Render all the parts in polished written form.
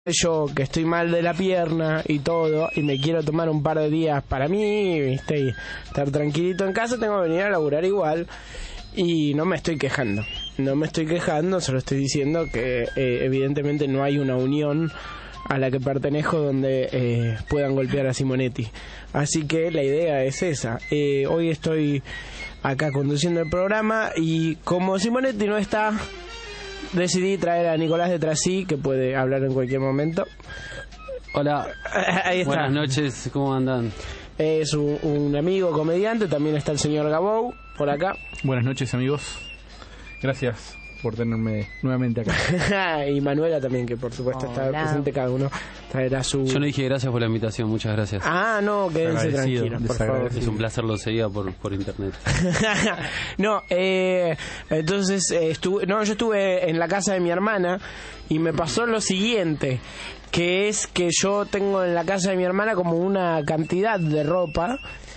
yo que estoy mal de la pierna y todo, y me quiero tomar un par de días para mí, ¿viste? Y estar tranquilito en casa, tengo que venir a laburar igual. Y no me estoy quejando, solo estoy diciendo que evidentemente no hay una unión a la que pertenezco donde puedan golpear a Simonetti. Así que la idea es esa. Hoy estoy acá conduciendo el programa y como Simonetti no está, decidí traer a Nicolás de Trasí, que puede hablar en cualquier momento. Hola. Ahí está. Buenas noches, ¿cómo andan? Es un amigo comediante, también está el señor Gabou por acá. Buenas noches, amigos. Gracias por tenerme nuevamente acá. Y Manuela también, que por supuesto está presente. Cada uno traerá su... Yo no dije gracias por la invitación, muchas gracias. No, quédense tranquilos, por favor. Es un placer, lo seguía por internet. No, entonces yo estuve en la casa de mi hermana y me pasó lo siguiente, que es que yo tengo en la casa de mi hermana como una cantidad de ropa.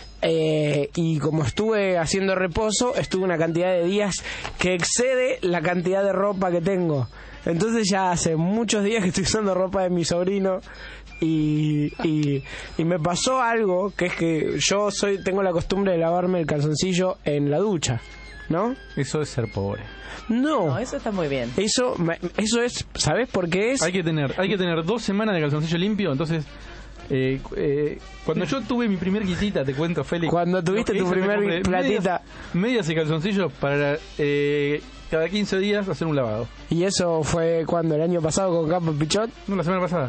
Y como estuve haciendo reposo, estuve una cantidad de días que excede la cantidad de ropa que tengo. Entonces ya hace muchos días que estoy usando ropa de mi sobrino y me pasó algo, que es que yo tengo la costumbre de lavarme el calzoncillo en la ducha, ¿no? Eso es ser pobre. No, eso está muy bien. Eso es, ¿sabés por qué es? Hay que tener 2 semanas de calzoncillo limpio, entonces... cuando yo tuve mi primer guitita, te cuento, Félix. Cuando tuviste tu primer platita. Medias y calzoncillos para cada 15 días hacer un lavado. ¿Y eso fue cuando? ¿El año pasado con Campo Pichot? No, la semana pasada.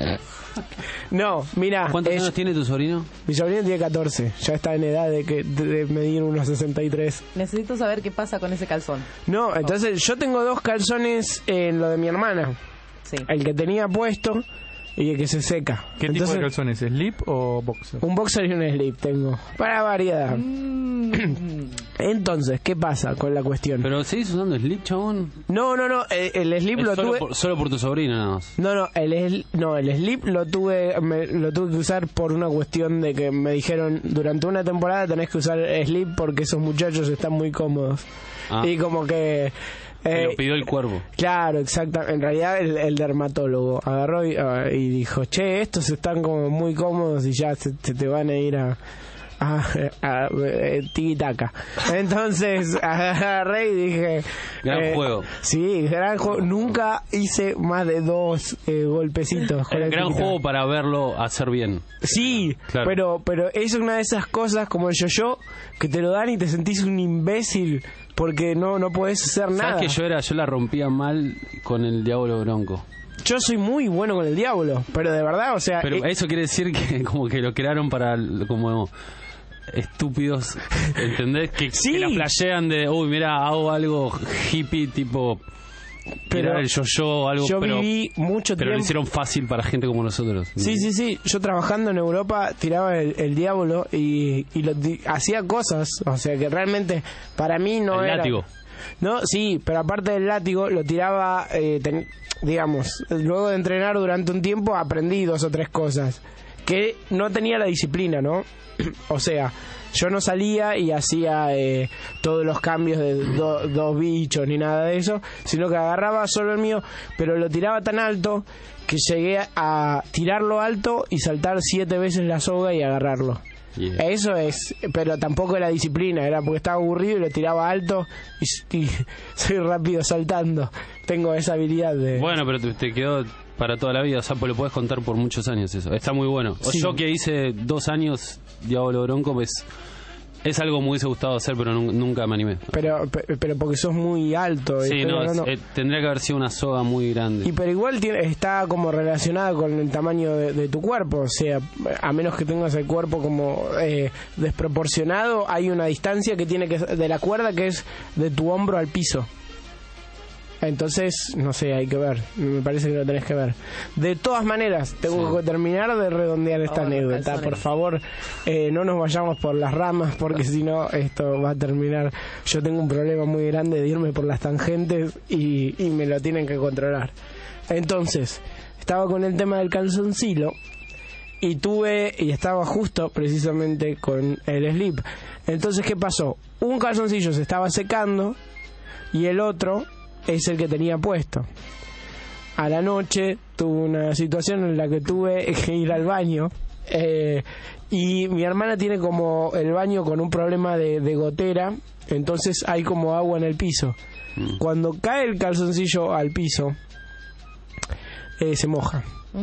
No, mira. ¿Cuántos años tiene tu sobrino? Mi sobrino tiene 14. Ya está en edad de medir unos 63. Necesito saber qué pasa con ese calzón. No, entonces yo tengo 2 calzones en lo de mi hermana. Sí. El que tenía puesto y el que se seca. ¿Qué tipo de calzones? ¿Slip o boxer? Un boxer y un slip tengo, para variedad. Entonces, ¿qué pasa con la cuestión? ¿Pero seguís usando slip, chabón? No, el slip lo tuve... Solo por tu sobrino, nada más. No, el slip lo tuve que usar por una cuestión de que me dijeron, durante una temporada tenés que usar slip porque esos muchachos están muy cómodos. Y como que... lo pidió el cuervo. Claro, exacto. En realidad el dermatólogo agarró y dijo, che, estos están como muy cómodos y ya se te van a ir a tiki-taka. Entonces agarré y dije... Gran juego. Sí, gran juego. Nunca hice más de 2 golpecitos. Gran juego para verlo hacer bien. Sí, claro. pero es una de esas cosas como el yo-yo que te lo dan y te sentís un imbécil porque no podés hacer nada. ¿Sabes que yo la rompía mal con el Diablo Bronco? Yo soy muy bueno con el Diablo, pero de verdad, o sea... Pero eso quiere decir que como que lo crearon para como estúpidos, ¿entendés? Que la flashean de, uy, mira, hago algo hippie tipo... Pero el yo-yo, algo, yo viví mucho tiempo. Pero lo hicieron fácil para gente como nosotros. Sí. Yo trabajando en Europa tiraba el Diablo y hacía cosas, o sea que realmente para mí no el era... látigo. No, sí, pero aparte del látigo lo tiraba, digamos, luego de entrenar durante un tiempo aprendí 2 o 3 cosas que no tenía la disciplina, ¿no? O sea, yo no salía y hacía todos los cambios de 2 bichos ni nada de eso, sino que agarraba solo el mío, pero lo tiraba tan alto que llegué a tirarlo alto y saltar 7 veces la soga y agarrarlo. Yeah. Eso es, pero tampoco era disciplina, era porque estaba aburrido y lo tiraba alto y soy rápido saltando. Tengo esa habilidad de... Bueno, pero te quedó para toda la vida, o sea, pues lo puedes contar por muchos años eso. Está muy bueno. Sí. Yo que hice 2 años Diablo Bronco, pues es algo que me hubiese gustado hacer, pero nunca me animé. Pero porque sos muy alto. Sí, tendría que haber sido una soga muy grande. Pero igual está como relacionada con el tamaño de tu cuerpo. O sea, a menos que tengas el cuerpo como desproporcionado, hay una distancia que tiene que de la cuerda que es de tu hombro al piso. Entonces, no sé, hay que ver. Me parece que lo tenés que ver. De todas maneras, tengo que terminar de redondear esta anécdota. Por favor, no nos vayamos por las ramas, porque si no, esto va a terminar. Yo tengo un problema muy grande de irme por las tangentes y me lo tienen que controlar. Entonces, estaba con el tema del calzoncillo y estaba justo precisamente con el slip. Entonces, ¿qué pasó? Un calzoncillo se estaba secando y el otro es el que tenía puesto. A la noche tuve una situación en la que tuve que ir al baño. Y mi hermana tiene como el baño con un problema de gotera, entonces hay como agua en el piso. Cuando cae el calzoncillo al piso, se moja.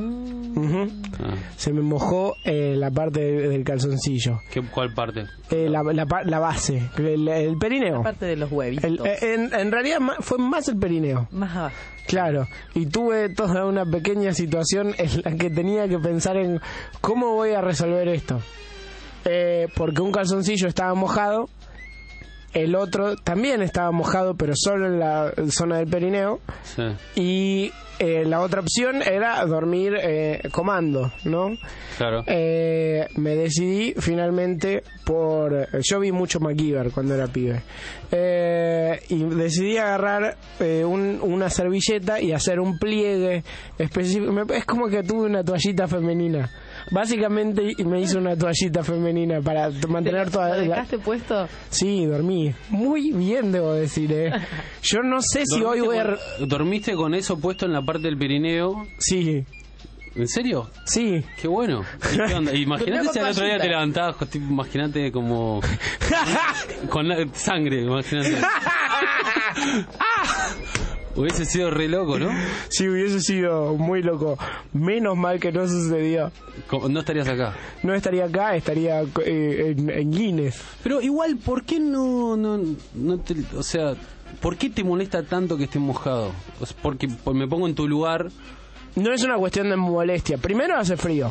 Se me mojó la parte del calzoncillo. ¿Cuál parte? La base, el perineo. La parte de los huevitos. En realidad fue más el perineo. Más abajo. Claro, y tuve toda una pequeña situación en la que tenía que pensar en cómo voy a resolver esto. Porque un calzoncillo estaba mojado, el otro también estaba mojado, pero solo en la zona del perineo. Sí. Y la otra opción era dormir comando, ¿no? Claro. Me decidí finalmente por... Yo vi mucho MacGyver cuando era pibe. Y decidí agarrar una servilleta y hacer un pliegue específico. Es como que tuve una toallita femenina. Básicamente me hice una toallita femenina para mantener toda... ¿Lo dejaste puesto? Sí, dormí. Muy bien, debo decir, Yo no sé si hoy voy a... ¿Dormiste con eso puesto en la parte del Pirineo? Sí. ¿En serio? Sí. Qué bueno. ¿Y qué onda? Imagínate si al otro día te levantabas, imagínate como... con sangre, imagínate. Hubiese sido re loco, ¿no? Sí, hubiese sido muy loco. Menos mal que no sucedió. No estarías acá. No estaría acá, estaría en Guinness. Pero igual, ¿por qué no te, o sea, ¿por qué te molesta tanto que esté mojado? O sea, porque me pongo en tu lugar. No es una cuestión de molestia. Primero, hace frío.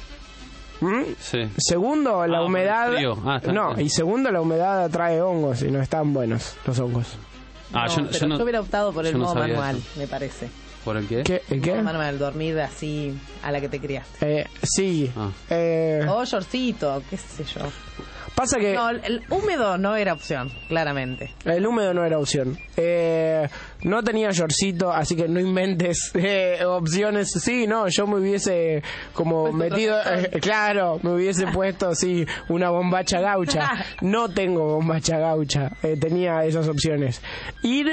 Sí. Segundo, la humedad. No, y segundo, la humedad atrae hongos y no están buenos los hongos. Yo hubiera optado por el modo manual, eso. Me parece. ¿Por el qué? ¿El qué? Modo manual, dormir así a la que te criaste. Sí. O shortcito, qué sé yo. Pasa que... No, el húmedo no era opción, claramente. El húmedo no era opción. No tenía shortcito, así que no inventes opciones. Sí, no, yo me hubiese como metido... claro, me hubiese puesto así una bombacha gaucha. No tengo bombacha gaucha. Tenía esas opciones. Ir...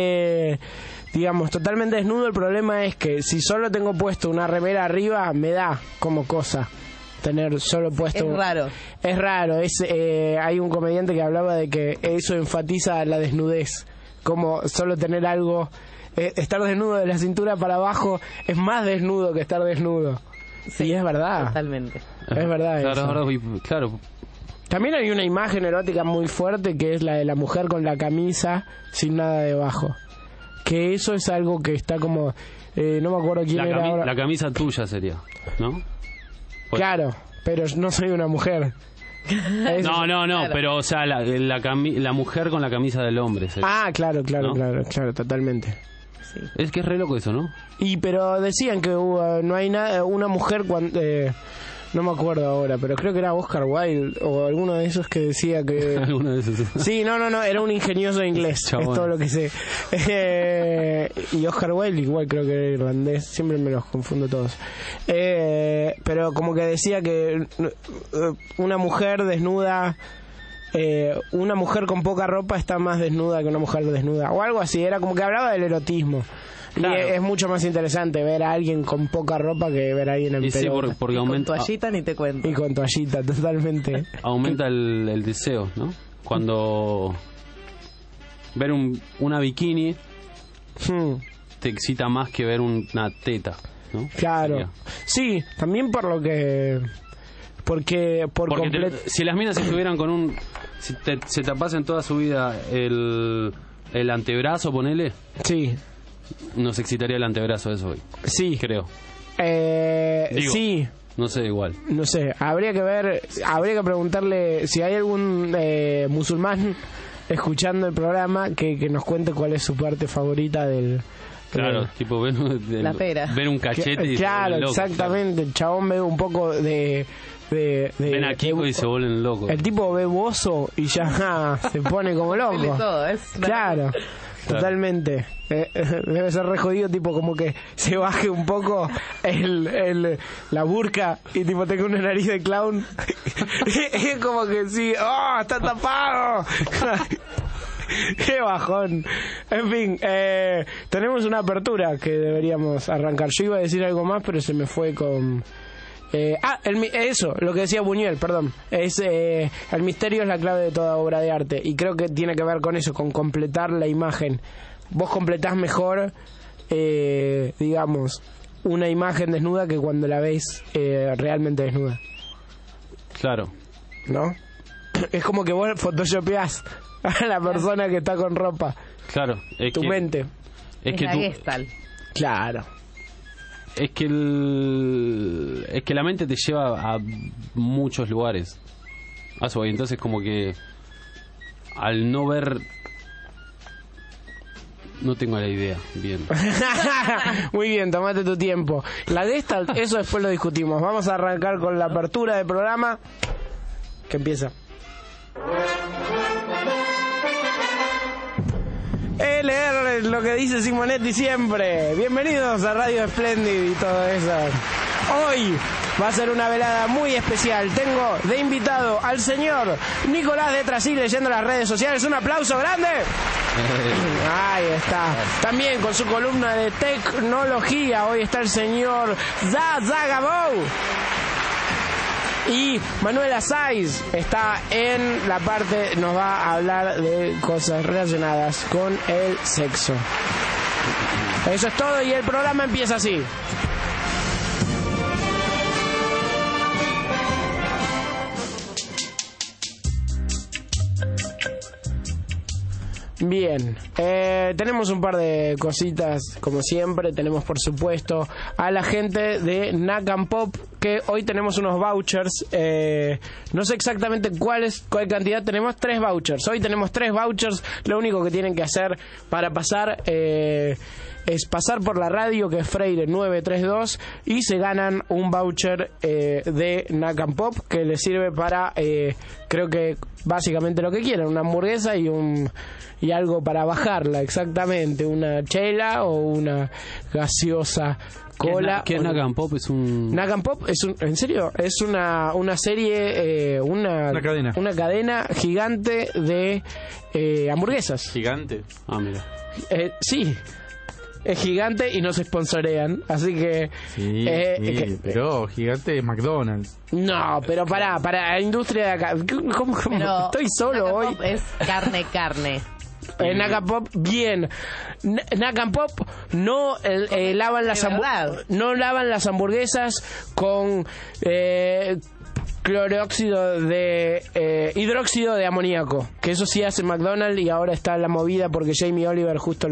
digamos, totalmente desnudo. El problema es que si solo tengo puesto una remera arriba, me da como cosa tener solo puesto... Es raro. Es raro. Hay un comediante que hablaba de que eso enfatiza la desnudez. Como solo tener algo... estar desnudo de la cintura para abajo es más desnudo que estar desnudo. Sí, y es verdad. Totalmente. Es verdad claro, eso. Claro. También hay una imagen erótica muy fuerte que es la de la mujer con la camisa sin nada debajo. Que eso es algo que está como... no me acuerdo quién era ahora. La camisa tuya sería, ¿no? Claro, pero no soy una mujer. No, claro. Pero o sea, la mujer con la camisa del hombre sería. Claro, ¿no? claro, totalmente. Sí. Es que es re loco eso, ¿no? Pero decían que no hay nada, una mujer cuando... no me acuerdo ahora, pero creo que era Oscar Wilde o alguno de esos que decía que... Alguno de esos. Sí, no, era un ingenioso inglés, Chabón. Es todo lo que sé. Y Oscar Wilde igual creo que era irlandés, siempre me los confundo todos. Pero como que decía que una mujer desnuda... una mujer con poca ropa está más desnuda que una mujer desnuda o algo así, era como que hablaba del erotismo. Claro. Y es mucho más interesante ver a alguien con poca ropa que ver a alguien en pelota. Sí, porque aumenta, con toallita ni te cuento. Y con toallita, totalmente. Aumenta el deseo, ¿no? Cuando ver una bikini te excita más que ver una teta, ¿no? Claro. Sería. Sí, también por lo que... Porque si las minas estuvieran con un... Si se tapasen toda su vida el antebrazo, ponele... Sí. Nos excitaría el antebrazo eso hoy. Sí. Creo. Digo, sí. No sé, igual. No sé, habría que preguntarle si hay algún musulmán escuchando el programa que nos cuente cuál es su parte favorita del... Claro, tipo la pera. Ver un cachete y claro, se vuelven locos, exactamente, claro. El chabón ve un poco de ven a Kiko y se vuelven locos. El tipo ve bozo y ya se pone como loco. Todo, claro. Totalmente. Debe ser re jodido, tipo como que se baje un poco la burka y tipo tenga una nariz de clown. Es como que sí, ¡oh, está tapado! ¡Qué bajón! En fin, tenemos una apertura que deberíamos arrancar. Yo iba a decir algo más, pero se me fue con... eso, lo que decía Buñuel, perdón. Es el misterio es la clave de toda obra de arte. Y creo que tiene que ver con eso, con completar la imagen. Vos completás mejor, digamos, una imagen desnuda que cuando la ves realmente desnuda. Claro. ¿No? Es como que vos photoshopeás a la persona que está con ropa. Claro. Tu mente. Es la Gestalt. Claro. Es que la mente te lleva a muchos lugares. Entonces como que al no ver, no tengo la idea bien. Muy bien, tomate tu tiempo. La Gestalt, eso después lo discutimos. Vamos a arrancar con la apertura del programa que empieza. Leer lo que dice Simonetti siempre. Bienvenidos a Radio Splendid y todo eso. Hoy va a ser una velada muy especial. Tengo de invitado al señor Nicolás de Trasí leyendo las redes sociales. Un aplauso grande. Ahí está. También con su columna de tecnología. Hoy está el señor Zagabou. Y Manuela Saiz está en la parte, nos va a hablar de cosas relacionadas con el sexo. Eso es todo y el programa empieza así. Bien, tenemos un par de cositas como siempre. Tenemos por supuesto a la gente de Nakam Pop, que hoy tenemos unos vouchers. No sé exactamente cuál cantidad tenemos. 3 vouchers. Hoy tenemos 3 vouchers. Lo único que tienen que hacer para pasar es pasar por la radio, que es Freire 932, y se ganan un voucher de Nakam Pop que les sirve para creo que básicamente lo que quieran, una hamburguesa y algo para bajarla, exactamente, una chela o una gaseosa cola. ¿Qué es Nakam Pop? Nakam Pop es ¿en serio? Es una serie, una cadena gigante de hamburguesas. ¿Gigante? Mira. Sí. Es gigante y nos sponsorean, así que... Sí, pero gigante es McDonald's. No, pero para la industria de acá... ¿Cómo? Estoy solo hoy. Es carne. Nakam Pop, bien. Nakam Pop no lavan las hamburguesas con hidróxido de amoníaco, que eso sí hace McDonald's, y ahora está la movida porque Jamie Oliver justo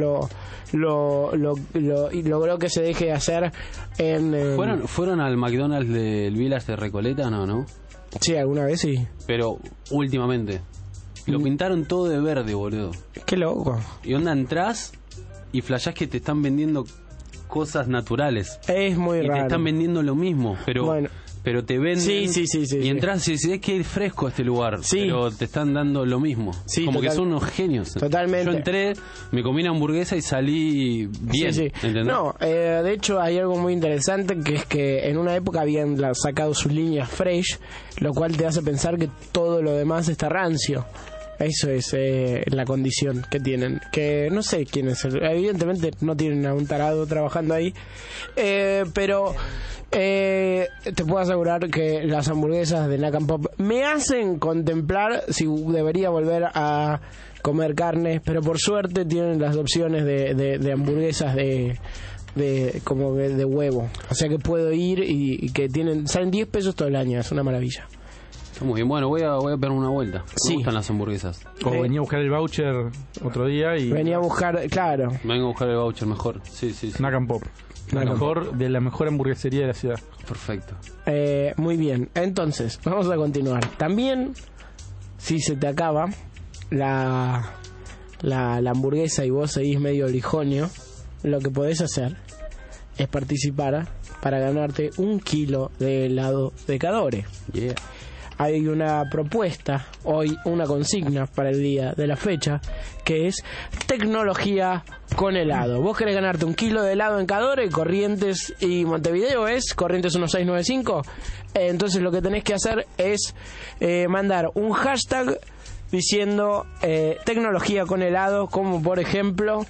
logró que se deje de hacer en... ¿Fueron al McDonald's del Village de Recoleta? No. Sí, alguna vez sí. Pero últimamente lo pintaron todo de verde, boludo. Qué loco. Y onda, entrás y flashás que te están vendiendo cosas naturales. Es muy raro. Y te están vendiendo lo mismo, pero... Bueno. Pero te venden y entras y decís, es que es fresco este lugar, pero te están dando lo mismo. Como que son unos genios. Totalmente. Yo entré, me comí una hamburguesa y salí bien. ¿Entendés? No, de hecho hay algo muy interesante, que es que en una época habían sacado sus líneas fresh, lo cual te hace pensar que todo lo demás está rancio. Eso es la condición que tienen. Que no sé quién es. Evidentemente no tienen a un tarado trabajando ahí. Pero te puedo asegurar que las hamburguesas de Nakam Pop me hacen contemplar si debería volver a comer carne. Pero por suerte tienen las opciones de hamburguesas de huevo. O sea que puedo ir y que salen 10 pesos todo el año. Es una maravilla. Muy bien, bueno, voy a pegar una vuelta. Me gustan las hamburguesas. O venía a buscar el voucher otro día y... Venía a buscar, claro. Vengo a buscar el voucher mejor. Sí. Nakam Pop. De la mejor hamburguesería de la ciudad. Perfecto. Muy bien, entonces, vamos a continuar. También, si se te acaba la hamburguesa y vos seguís medio lijonio, lo que podés hacer es participar para ganarte 1 kilo de helado de Cadore. Yeah. Hay una propuesta, hoy una consigna para el día de la fecha, que es tecnología con helado. Vos querés ganarte 1 kilo de helado en Cadore, Corrientes y Montevideo, es Corrientes 1695. Entonces lo que tenés que hacer es mandar un hashtag diciendo tecnología con helado, como por ejemplo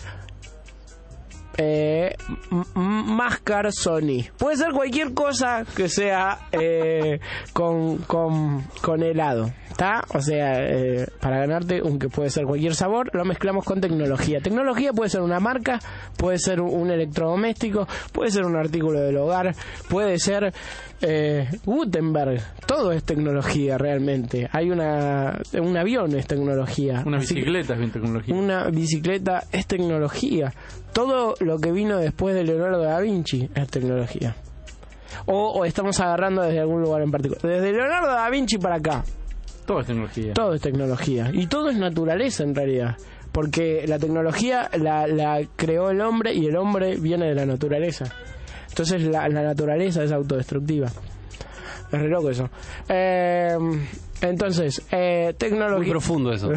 Mascar Sony. Puede ser cualquier cosa que sea con helado, ¿está? O sea, para ganarte que puede ser cualquier sabor, lo mezclamos con tecnología. Tecnología puede ser una marca, puede ser un electrodoméstico, puede ser un artículo del hogar, puede ser Gutenberg. Todo es tecnología realmente. Hay un avión, es tecnología. Una bicicleta es bien tecnología. Una bicicleta es tecnología. Todo lo que vino después de Leonardo da Vinci es tecnología. O estamos agarrando desde algún lugar en particular. Desde Leonardo da Vinci para acá. Todo es tecnología. Todo es tecnología. Y todo es naturaleza en realidad. Porque la tecnología la creó el hombre y el hombre viene de la naturaleza. Entonces la naturaleza es autodestructiva. Es re loco eso. Entonces, tecnología... Muy profundo eso.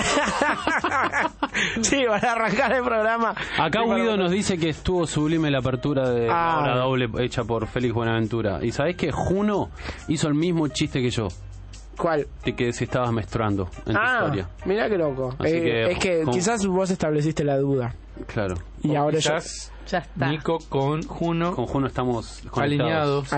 Sí, para arrancar el programa. Acá Guido nos dice que estuvo sublime la apertura de la hora doble hecha por Félix Buenaventura. ¿Y sabés que Juno hizo el mismo chiste que yo? ¿Cuál? De que si estabas menstruando en tu historia. Mirá qué loco. Es que quizás vos estableciste la duda. Claro. Y ahora ya está. Nico con Juno. Con Juno estamos alineados.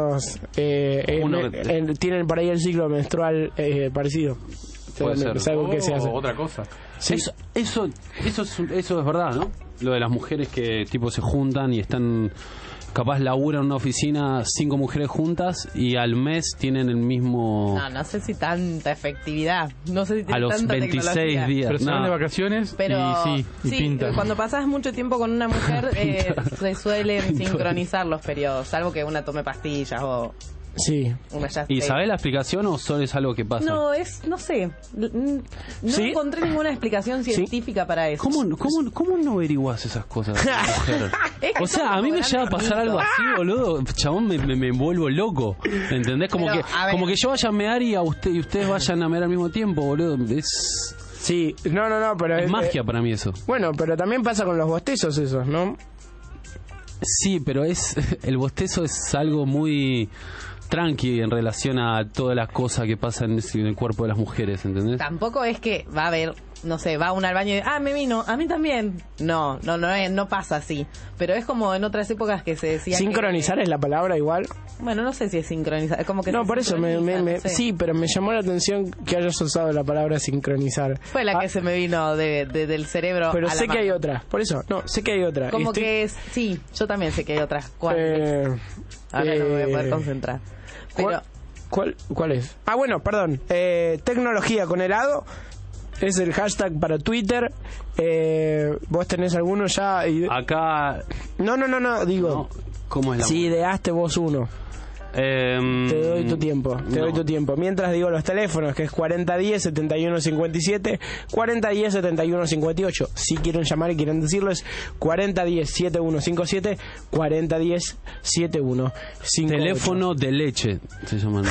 Tienen por ahí el ciclo menstrual parecido. Puede ser. Es algo que se hace. Otra cosa. Sí. Eso es verdad, ¿no? Lo de las mujeres que tipo se juntan y están... Capaz laburan en una oficina 5 mujeres juntas y al mes tienen el mismo... No sé si tanta efectividad. No sé si tiene a los tanta 26 tecnología. días. Pero se van de vacaciones y pintan. Cuando pasas mucho tiempo con una mujer se suelen sincronizar los periodos, salvo que una tome pastillas o... Sí. ¿Y sabés la explicación o solo es algo que pasa? No sé. No ¿Sí? encontré ninguna explicación científica para eso. ¿Cómo no averiguás esas cosas de la mujer? O sea, a mí me llega a pasar algo así, boludo. Chabón, me vuelvo loco. ¿Entendés? Como que yo vaya a mear y ustedes vayan a mear al mismo tiempo, boludo. Sí, no, pero... Es magia para mí eso. Bueno, pero también pasa con los bostezos esos, ¿no? Sí, pero el bostezo es algo muy... tranqui en relación a todas las cosas que pasan en el cuerpo de las mujeres, ¿entendés? Tampoco es que va a haber, no sé, va uno al baño y me vino, a mí también. No pasa así. Pero es como en otras épocas que se decía ¿Sincronizar es la palabra igual? Bueno, no sé si es sincronizar, es como que... No, por eso, no sé. sí, pero me llamó la atención que hayas usado la palabra sincronizar. Fue la que se me vino del cerebro pero a la sé que mano. hay otra, por eso, sé que hay otra. Como que es, sí, yo también sé que hay otra. ¿Cuál es? Ahora no me voy a poder concentrar. Pero... ¿Cuál es? Bueno, perdón. Tecnología con helado es el hashtag para Twitter. ¿Vos tenés alguno ya? Acá... No, digo... No, ¿cómo es la si ideaste vos uno. Te doy tu tiempo, doy tu tiempo. Mientras digo los teléfonos, que es 4010-7157, 4010-7158. Si quieren llamar y quieren decirlo, es 4010-7157, 4010-7158. Teléfono de leche, se llaman.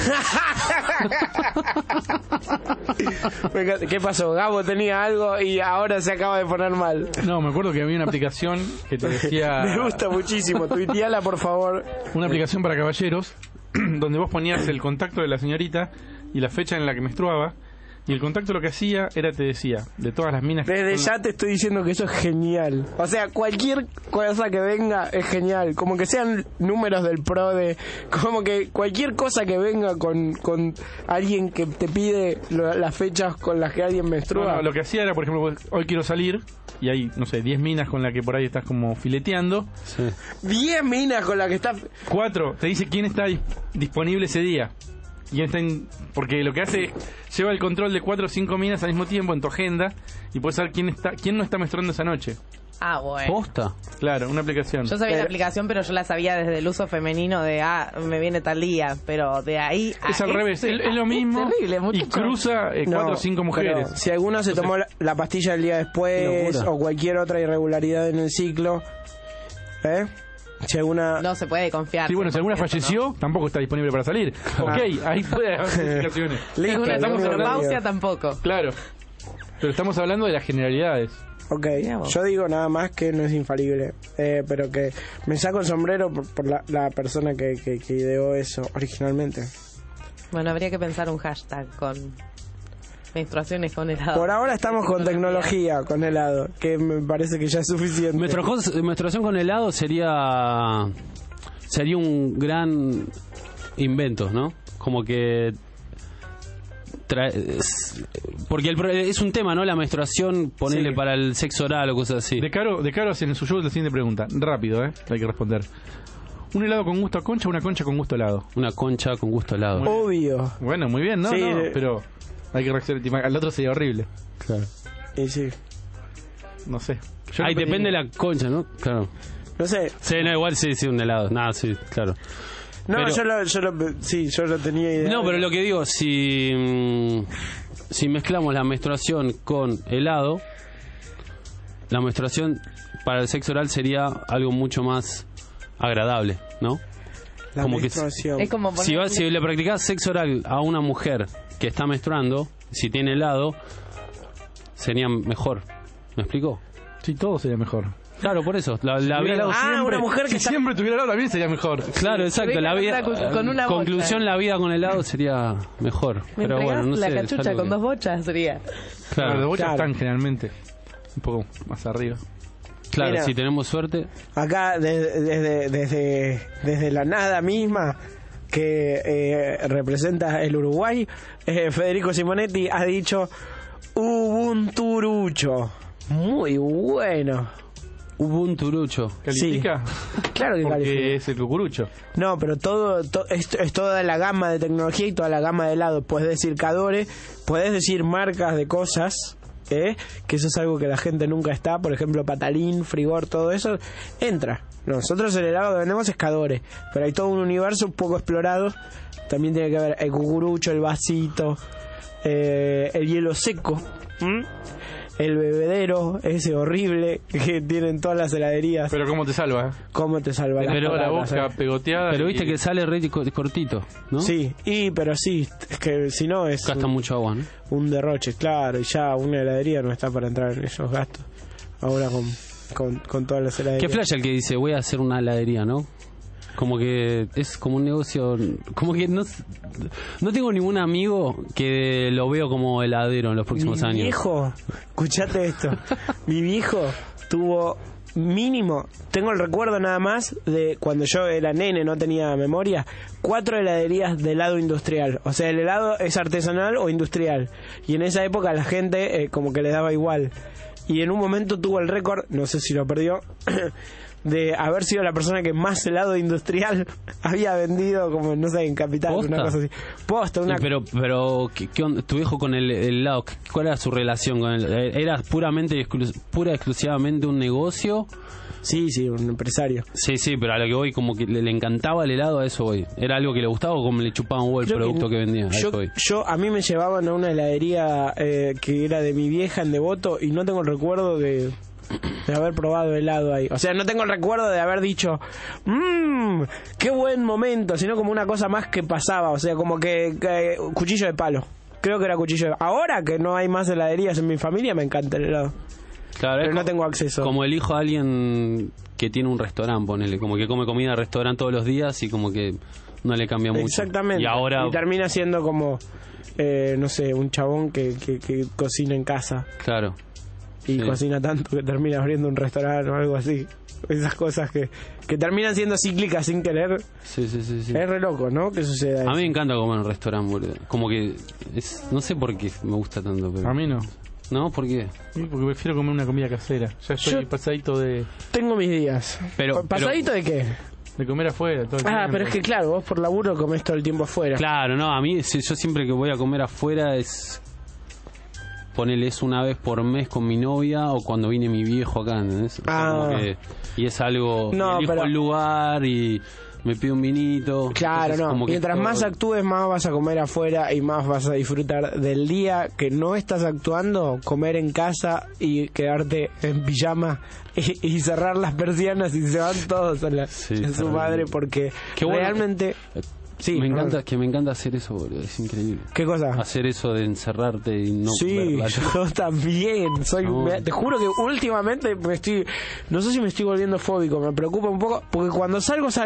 ¿Qué pasó? Gabo tenía algo y ahora se acaba de poner mal. No, me acuerdo que había una aplicación que te decía... Me gusta muchísimo, tuiteala por favor. Una aplicación para caballeros donde vos ponías el contacto de la señorita y la fecha en la que menstruaba, y el contacto lo que hacía era, te decía, de todas las minas... Desde ya te estoy diciendo que eso es genial. O sea, cualquier cosa que venga es genial. Como que sean números del PRODE, como que cualquier cosa que venga con alguien que te pide las fechas con las que alguien menstrua. No, lo que hacía era, por ejemplo, hoy quiero salir, y hay, no sé, 10 minas con las que por ahí estás como fileteando. Sí. 10 minas con las que estás... 4, te dice quién está disponible ese día. Porque lo que hace es lleva el control de 4 o 5 minas al mismo tiempo en tu agenda y puedes saber quién no está menstruando esa noche. Bueno. ¿Posta? Claro, una aplicación. Yo sabía la aplicación, pero yo la sabía desde el uso femenino de me viene tal día, pero de ahí a es al revés, es lo mismo. Terrible, y cruza 4 o 5 mujeres. Si alguno se tomó la pastilla el día después o cualquier otra irregularidad en el ciclo, si alguna... No se puede confiar. Sí, bueno, si alguna falleció, tampoco está disponible para salir. Ahí puede haber explicaciones. Listo, estamos en menopausia tampoco. Claro. Pero estamos hablando de las generalidades. Ok, yo digo nada más que no es infalible, pero que me saco el sombrero por la persona que ideó eso originalmente. Bueno, habría que pensar un hashtag con menstruaciones con helado. Por ahora estamos con tecnología, con helado, que me parece que ya es suficiente. Menstruación con helado sería un gran invento, ¿no? Como que porque es un tema, ¿no? La menstruación, ponerle para el sexo oral o cosas así. De Caro en su show la siguiente pregunta, rápido, hay que responder. ¿Un helado con gusto a concha o una concha con gusto a helado? Una concha con gusto a helado. Obvio. Bueno, muy bien, ¿no? Sí, No, pero hay que reaccionar. Al otro sería horrible. Claro. Y sí. No sé. Ahí depende de la concha, ¿no? Claro. No sé. Sí, no, igual sí, un helado. Nada, sí, claro. No, pero, yo lo tenía idea. No, pero lo que digo, si mezclamos la menstruación con helado, la menstruación para el sexo oral sería algo mucho más agradable, ¿no? La como menstruación. Es como si le practicás sexo oral a una mujer que está menstruando, si tiene helado, sería mejor. ¿Me explico? Sí, todo sería mejor. Claro, por eso. La vida, una mujer que siempre tuviera helado también sería mejor. Claro, exacto. La vida, con una conclusión, bocha. La vida con helado sería mejor. Me pero bueno, no la sé. cachucha con 2 bochas sería. Claro, Las bochas claro. están generalmente un poco más arriba. claro, Mira. si tenemos suerte. Acá, desde la nada misma que representa el Uruguay, Federico Simonetti ha dicho Ubunturucho. Muy bueno. Ubunturucho. ¿Califica? Claro que Porque califica. es el cucurucho. No, pero es toda la gama de tecnología y toda la gama de helado. Puedes decir Cadore, puedes decir marcas de cosas, que eso es algo que la gente nunca está. Por ejemplo, Patalín, Frigor, todo eso entra. Nosotros el helado que vendemos es Cadore, pero hay todo un universo un poco explorado. También tiene que ver el cucurucho, el vasito, el hielo seco, el bebedero, ese horrible que tienen todas las heladerías. Pero ¿cómo te salva? ¿Cómo te salva Pero la boca pegoteada. Pero viste que sale re cortito, ¿no? Sí, pero sí, es que si no es Gasta mucho agua, ¿no? un derroche, claro, y ya una heladería no está para entrar en esos gastos. Ahora con todas las heladerías. Qué flash el que dice, voy a hacer una heladería, ¿no? Como que es como un negocio, como que no tengo ningún amigo que lo veo como heladero en los próximos años. Mi viejo, escuchate esto, mi viejo tuvo mínimo, tengo el recuerdo nada más de cuando yo era nene, no tenía memoria, 4 heladerías de helado industrial. O sea, el helado es artesanal o industrial. Y en esa época la gente como que le daba igual. Y en un momento tuvo el récord, no sé si lo perdió, de haber sido la persona que más helado industrial había vendido, como no sé, en Capital. ¿Posta? Una cosa así. Posta, una... Sí, pero ¿qué onda? Tu viejo con el helado, ¿cuál era su relación con él? ¿Era exclusivamente un negocio? Sí, un empresario. Sí, pero a lo que voy, como que le encantaba el helado, a eso voy. ¿Era algo que le gustaba o como le chupaba un huevo el Creo producto que vendía? A eso voy. A mí me llevaban a una heladería que era de mi vieja en Devoto y no tengo el recuerdo de haber probado helado ahí. O sea, no tengo el recuerdo de haber dicho qué buen momento, sino como una cosa más que pasaba. O sea, como que cuchillo de palo. Creo que era cuchillo de palo. Ahora que no hay más heladerías en mi familia, me encanta el helado. Claro, pero no tengo acceso. Como el hijo de alguien que tiene un restaurante, ponele, como que come comida de restaurante todos los días y como que no le cambia mucho. Exactamente. Y termina siendo como, no sé, un chabón que cocina en casa. Claro. Y cocina tanto que termina abriendo un restaurante o algo así. Esas cosas que terminan siendo cíclicas sin querer. Sí. Es re loco, ¿no? Que suceda eso. A mí me encanta comer en un restaurante, boludo. Como que no sé por qué me gusta tanto, pero... A mí no. ¿No? ¿Por qué? Sí, porque prefiero comer una comida casera. Ya estoy pasadito de... Tengo mis días. ¿Pasadito de qué? De comer afuera todo el tiempo. Pero es que claro, vos por laburo comés todo el tiempo afuera. Claro, no, a mí yo siempre que voy a comer afuera es... Ponerles una vez por mes con mi novia o cuando viene mi viejo acá, ¿entendés? O sea, como que, y es algo... elijo el lugar y... me pido un vinito. Claro, entonces, no. Mientras más actúes, más vas a comer afuera y más vas a disfrutar del día que no estás actuando, comer en casa y quedarte en pijama y cerrar las persianas y se van todos en su madre porque realmente... Sí, me encanta hacer eso, boludo, es increíble. ¿Qué cosa? Hacer eso de encerrarte y no ver la yo también. Te juro que últimamente no sé si me estoy volviendo fóbico, me preocupa un poco, porque cuando salgo,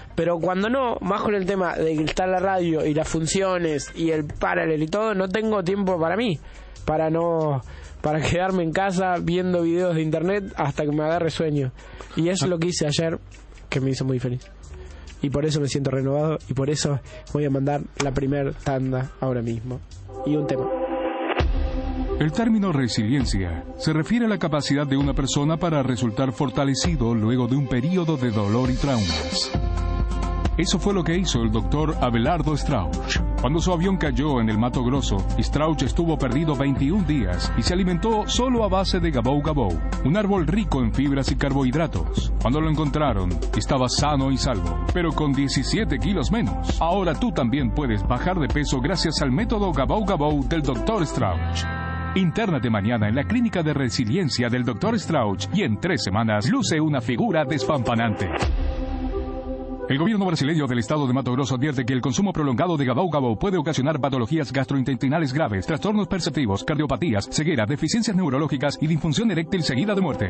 Pero cuando no, más con el tema de que está la radio y las funciones y el paralelo y todo, no tengo tiempo para mí, para quedarme en casa viendo videos de internet hasta que me agarre sueño. Y eso es lo que hice ayer, que me hizo muy feliz. Y por eso me siento renovado y por eso voy a mandar la primer tanda ahora mismo. Y un tema. El término resiliencia se refiere a la capacidad de una persona para resultar fortalecido luego de un periodo de dolor y traumas. Eso fue lo que hizo el doctor Abelardo Strauch. Cuando su avión cayó en el Mato Grosso, Strauch estuvo perdido 21 días y se alimentó solo a base de gabou gabou, un árbol rico en fibras y carbohidratos. Cuando lo encontraron, estaba sano y salvo, pero con 17 kilos menos. Ahora tú también puedes bajar de peso gracias al método gabou gabou del doctor Strauch. Intérnate mañana en la clínica de resiliencia del Dr. Strauch y en 3 semanas luce una figura despampanante. El gobierno brasileño del estado de Mato Grosso advierte que el consumo prolongado de gabou gabou puede ocasionar patologías gastrointestinales graves, trastornos perceptivos, cardiopatías, ceguera, deficiencias neurológicas y disfunción eréctil seguida de muerte.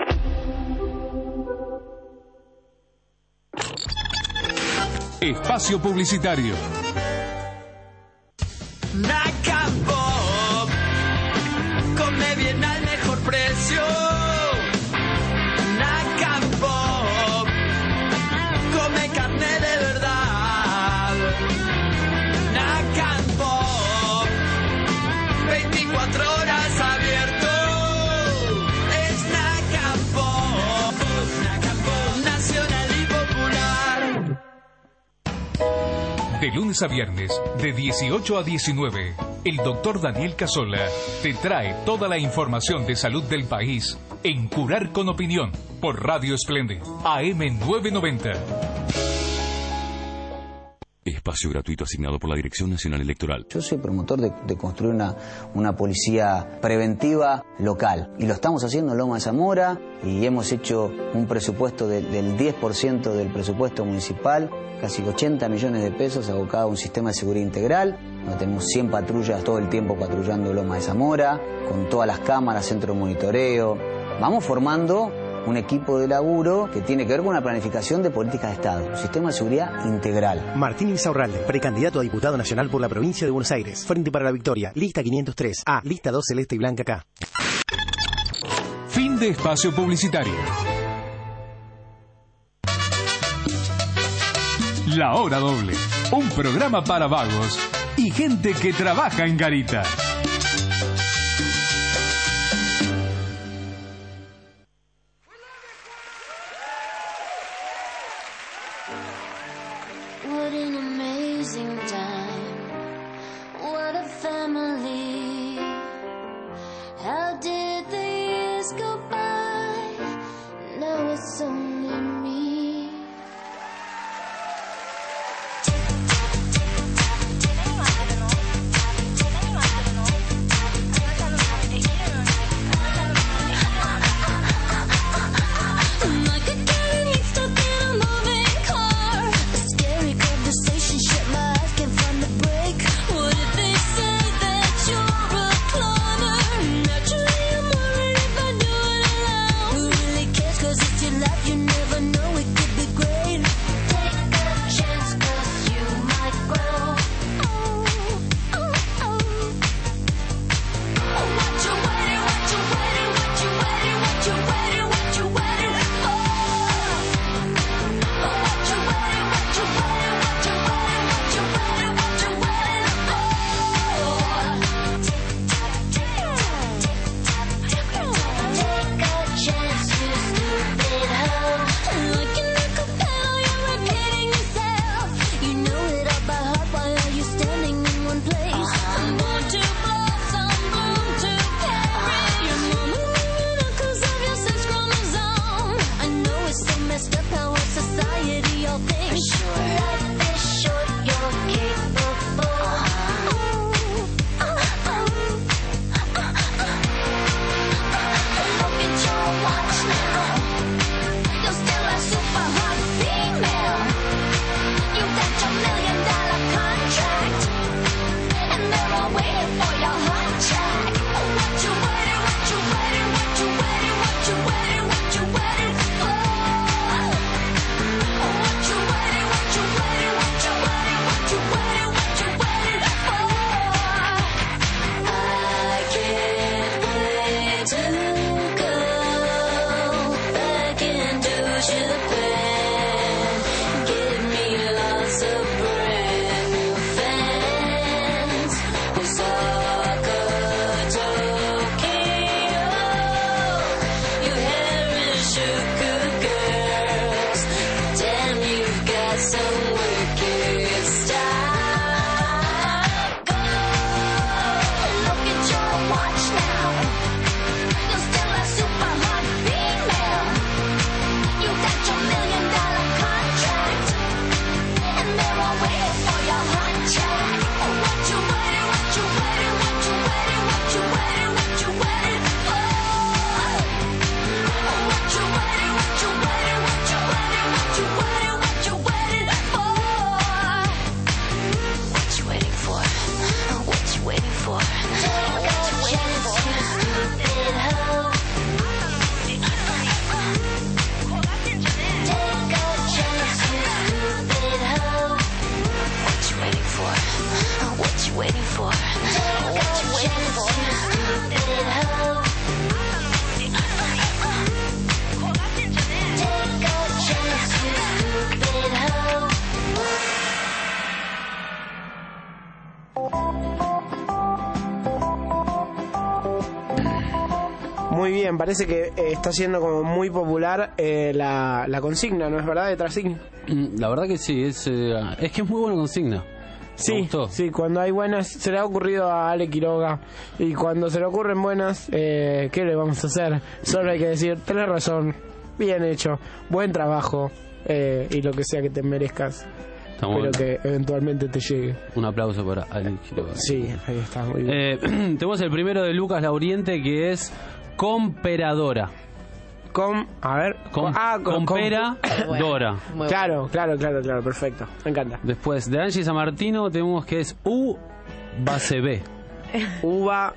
Espacio publicitario. Come bien al mejor precio. Nacampo. Come carne de verdad. Nacampo. 24 horas abierto. Es Nacampo. Nacampo. Nacional y popular. De lunes a viernes, de 18 a 19, el doctor Daniel Casola te trae toda la información de salud del país en Curar con Opinión por Radio Esplendid, AM 990. Espacio gratuito asignado por la Dirección Nacional Electoral. Yo soy promotor de construir una policía preventiva local. Y lo estamos haciendo en Loma de Zamora y hemos hecho un presupuesto del 10% del presupuesto municipal, casi 80 millones de pesos abocado a un sistema de seguridad integral, donde tenemos 100 patrullas todo el tiempo patrullando Loma de Zamora, con todas las cámaras, centro de monitoreo. Vamos formando un equipo de laburo que tiene que ver con una planificación de políticas de Estado, un sistema de seguridad integral. Martín Insaurralde, precandidato a diputado nacional por la provincia de Buenos Aires. Frente para la Victoria, lista 503, A, lista 2 celeste y blanca K. Fin de espacio publicitario. La Hora Doble, un programa para vagos y gente que trabaja en garita. What an amazing time. What a family. How did the years go by? Now it's only me. Stuck in a moving car. A scary conversation shut my eyes, can't find Muy bien, parece que está siendo como muy popular la consigna, ¿no es verdad? De Trasigna. La verdad que sí, es que es muy buena consigna. Sí, sí, cuando hay buenas, se le ha ocurrido a Ale Quiroga, y cuando se le ocurren buenas, ¿qué le vamos a hacer? Solo hay que decir, tenés razón, bien hecho, buen trabajo, y lo que sea que te merezcas. Espero que eventualmente te llegue. Un aplauso para Ale Quiroga. Sí, ahí está, muy bien. Tenemos el primero de Lucas Lauriente, que es Comperadora. Comperadora. Claro, perfecto, me encanta. Después de Angie San Martino tenemos que es UVACB. Uva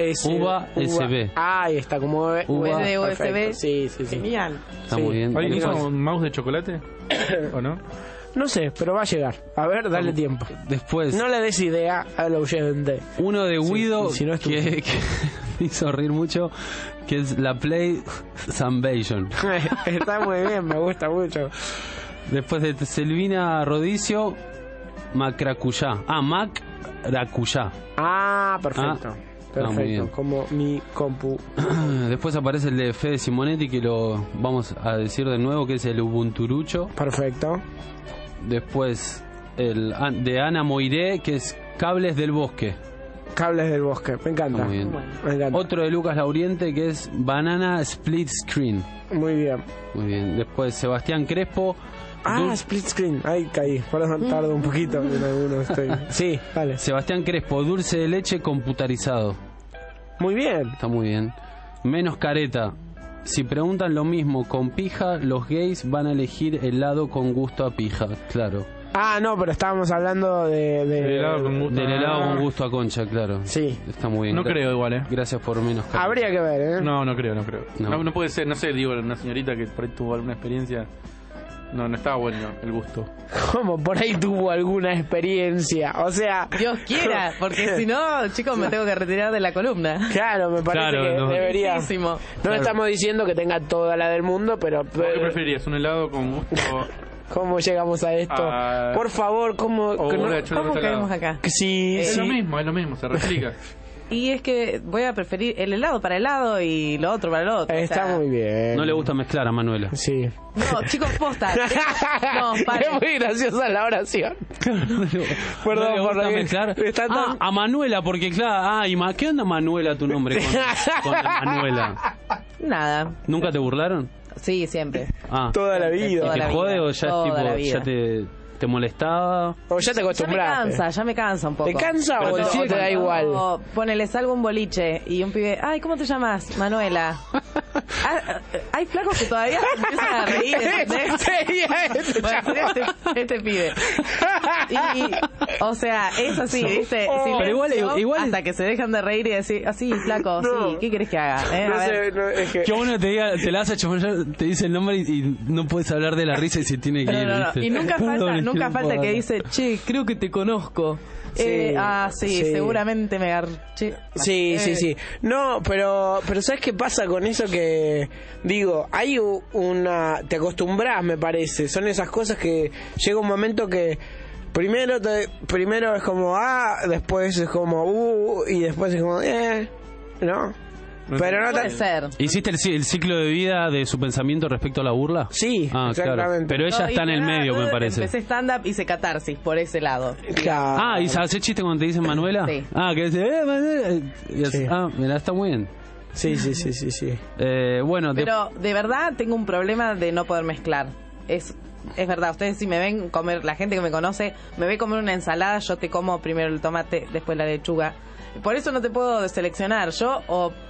SB. Ahí está, como USB. Sí. Genial. Está muy bien. ¿Alguien hizo un mouse de chocolate? ¿O no? No sé, pero va a llegar. A ver, dale tiempo. Después, no le des idea al oyente. Uno de Guido que me hizo reír mucho, que es la Play Zambation. Está muy bien, me gusta mucho. Después de Selvina Rodicio, Macracuyá. Macracuyá. Perfecto. Perfecto, como mi compu. Después aparece el de Fede Simonetti, que lo vamos a decir de nuevo, que es el Ubunturucho. Perfecto. Después el de Ana Moiré, que es Cables del Bosque. Cables del Bosque, me encanta. Muy bien. Me encanta. Otro de Lucas Lauriente, que es Banana Split Screen. Muy bien. Muy bien. Después Sebastián Crespo. Split Screen. Ahí caí. Por eso tardo un poquito en algunos. Sí, vale. Sebastián Crespo, dulce de leche computarizado. Muy bien. Está muy bien. Menos careta. Si preguntan lo mismo con pija, los gays van a elegir helado con gusto a pija. Claro. No, pero estábamos hablando del helado con gusto a concha, claro. Sí. Está muy bien. No creo igual, Gracias por menos careta. Habría que ver, No creo. No puede ser, no sé, digo, una señorita que por ahí tuvo alguna experiencia. No estaba bueno el gusto. ¿Cómo? Por ahí tuvo alguna experiencia. O sea... Dios quiera, porque si no, chicos, me tengo que retirar de la columna. Claro, me parece que debería... No estamos diciendo que tenga toda la del mundo, pero... ¿Qué preferirías? ¿Un helado con gusto...? ¿Cómo llegamos a esto? Por favor, ¿cómo caemos acá? Sí, es lo mismo, se replica. Y es que voy a preferir el helado para helado y lo otro para lo otro. Está muy bien. No le gusta mezclar a Manuela. Sí. No, chicos, posta. No, es muy graciosa la oración. Perdón por mezclar. A Manuela, porque claro, ¿qué onda Manuela tu nombre con la Manuela? Nada. ¿Nunca te burlaron? Sí, siempre. Toda la vida. ¿Te jode o ya ya te molestaba? O ya te acostumbraste. Ya me cansa un poco. ¿Te cansa o te da igual? Ponele, salgo un boliche y un pibe, ¿cómo te llamas? Manuela. Hay flacos que todavía empiezan a reír, ¿entendés? Bueno, este pibe. O sea, es así, ¿viste? Pero igual hasta que se dejan de reír y decir, así, flaco, sí, ¿qué querés que haga? Es que uno te la hace chomollar, te dice el nombre y no puedes hablar de la risa y se tiene que ir. Y nunca falta el que dice, che, creo que te conozco. Sí, seguramente me garché. Sí. No, pero ¿sabes qué pasa con eso? Que digo, hay te acostumbras, me parece. Son esas cosas que llega un momento que primero es como después es como y después es como ¿no? Pero no puede ser. ¿Hiciste el ciclo de vida de su pensamiento respecto a la burla? Sí, exactamente. Claro. Pero ella está en el medio, me parece. Empecé stand-up, hice catarsis por ese lado. Claro. ¿y hace chiste cuando te dicen Manuela? Sí. Que dice, Manuela. Sí. Mira, está muy bien. Sí. Bueno, pero de verdad tengo un problema de no poder mezclar. Es verdad, ustedes si me ven comer, la gente que me conoce, me ve comer una ensalada, yo te como primero el tomate, después la lechuga. Por eso no te puedo seleccionar. Yo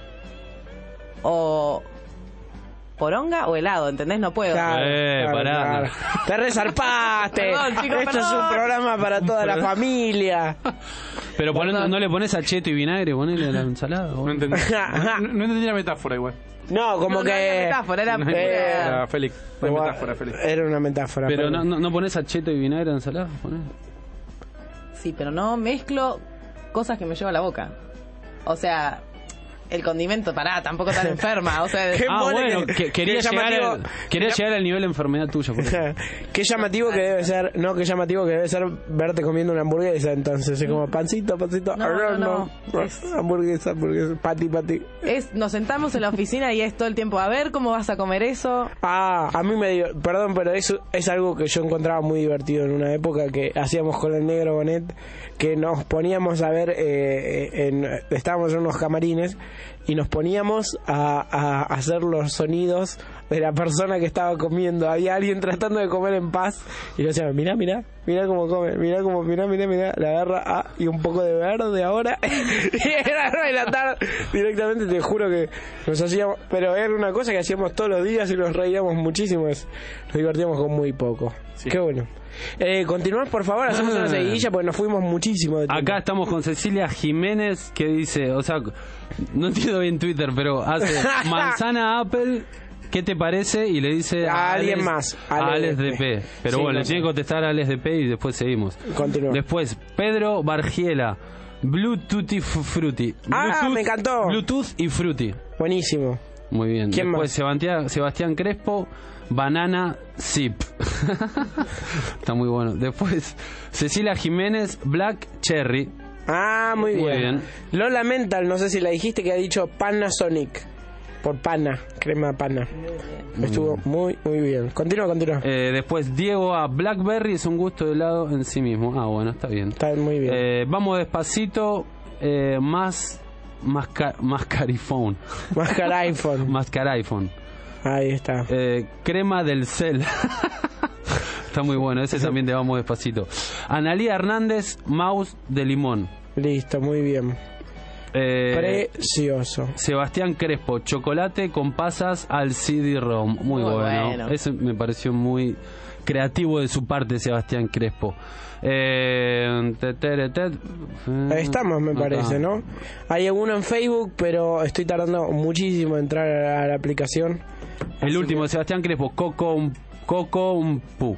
o poronga o helado, ¿entendés? No puedo. Pará. Te resarpaste. Perdón, chicos, Esto es un programa para toda la familia. Pero no le pones acheto y vinagre, ponele a la ensalada. No entendí la metáfora igual. No, como que... Era metáfora, era Félix. Era una metáfora. Pero no pones acheto y vinagre a la ensalada, ponele. Sí, pero no mezclo cosas que me llevo a la boca. O sea... el condimento, tampoco tan enferma, o sea... bueno, quería llegar al nivel de enfermedad tuya. Qué llamativo que debe ser, qué llamativo que debe ser verte comiendo una hamburguesa, entonces, es como pancito, no. Hamburguesa, pati. Nos sentamos en la oficina y es todo el tiempo, a ver cómo vas a comer eso. A mí perdón, pero eso es algo que yo encontraba muy divertido en una época que hacíamos con el negro Bonet, que nos poníamos a ver, estábamos en unos camarines y nos poníamos a hacer los sonidos de la persona que estaba comiendo. Había alguien tratando de comer en paz y le decía, mira cómo come, mira, le agarra y un poco de verde ahora y era relatar directamente. Te juro que nos hacíamos, pero era una cosa que hacíamos todos los días y nos reíamos muchísimo, nos divertíamos con muy poco. Sí. Qué bueno. Continuamos, por favor, hacemos una seguidilla porque nos fuimos muchísimo de tiempo. Acá estamos con Cecilia Jiménez, que dice, o sea, no entiendo bien Twitter, pero hace manzana Apple, ¿qué te parece? Y le dice a alguien más, a Alex DP. Pero sí, bueno, le tiene que contestar a Alex DP y después seguimos. Continúa. Después, Pedro Bargiela, Bluetooth Fruity. Me encantó. Bluetooth y Fruity. Buenísimo. Muy bien. ¿Quién Después más? Sebastián Crespo, Banana Zip. Está muy bueno. Después Cecilia Jiménez, Black Cherry. Muy bien. Lola Mental, no sé si la dijiste, que ha dicho Panasonic. Por pana, crema pana. Estuvo muy bien. Continúa. Después Diego a Blackberry, es un gusto de helado en sí mismo. Bueno, está bien. Está muy bien. Vamos despacito. Mascarifone. Mascarifone. Ahí está. Crema del Cel. Está muy bueno, ese también te vamos despacito. Analía Hernández, mouse de limón. Listo, muy bien. Precioso. Sebastián Crespo, chocolate con pasas al CD-ROM. Muy bueno. Ese me pareció muy creativo de su parte, Sebastián Crespo. Estamos, me parece, ¿no? Hay alguno en Facebook, pero estoy tardando muchísimo en entrar a la aplicación. El último de Sebastián Crespo, Cocompu.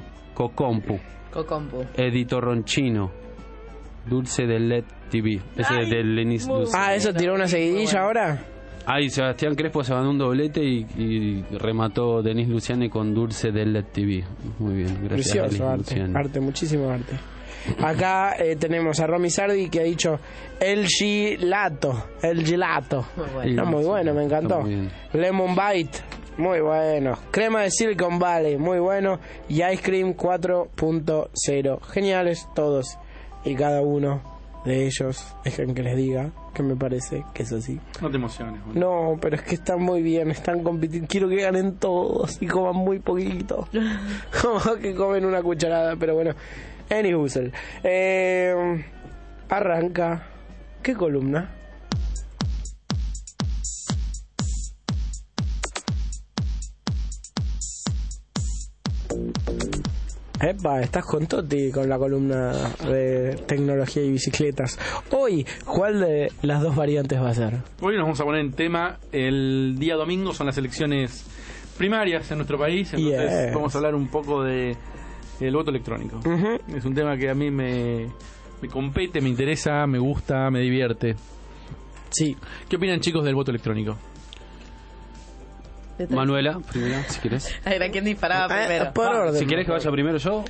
Editor Ronchino, Dulce de LED TV. Ese es de Lenis Luciano. ¿Eso tiró una seguidilla ahora? Sebastián Crespo se mandó un doblete y remató Denis Luciani con Dulce de LED TV. Muy bien, gracias. Precioso, arte, muchísimo arte. Acá tenemos a Romy Sardi, que ha dicho el gelato. Muy bueno, me encantó. Lemon Bite, muy bueno. Crema de Silicon Valley, muy bueno. Y Ice Cream 4.0, geniales todos y cada uno de ellos. Dejen que les diga que me parece que es así. No te emociones, boludo. No, pero es que están muy bien, están compitiendo. Quiero que ganen todos y coman muy poquito. Como que comen una cucharada, pero bueno. Anywho, arranca. ¿Qué columna? Epa, estás con Toti con la columna de tecnología y bicicletas. Hoy, ¿cuál de las dos variantes va a ser? Hoy nos vamos a poner en tema, el día domingo son las elecciones primarias en nuestro país, entonces vamos a hablar un poco de el voto electrónico. Es un tema que a mí me compete, me interesa, me gusta, me divierte. Sí. ¿Qué opinan, chicos, del voto electrónico? Manuela, primero, si querés. Era quien disparaba primero. Por orden. Si querés que vaya primero yo.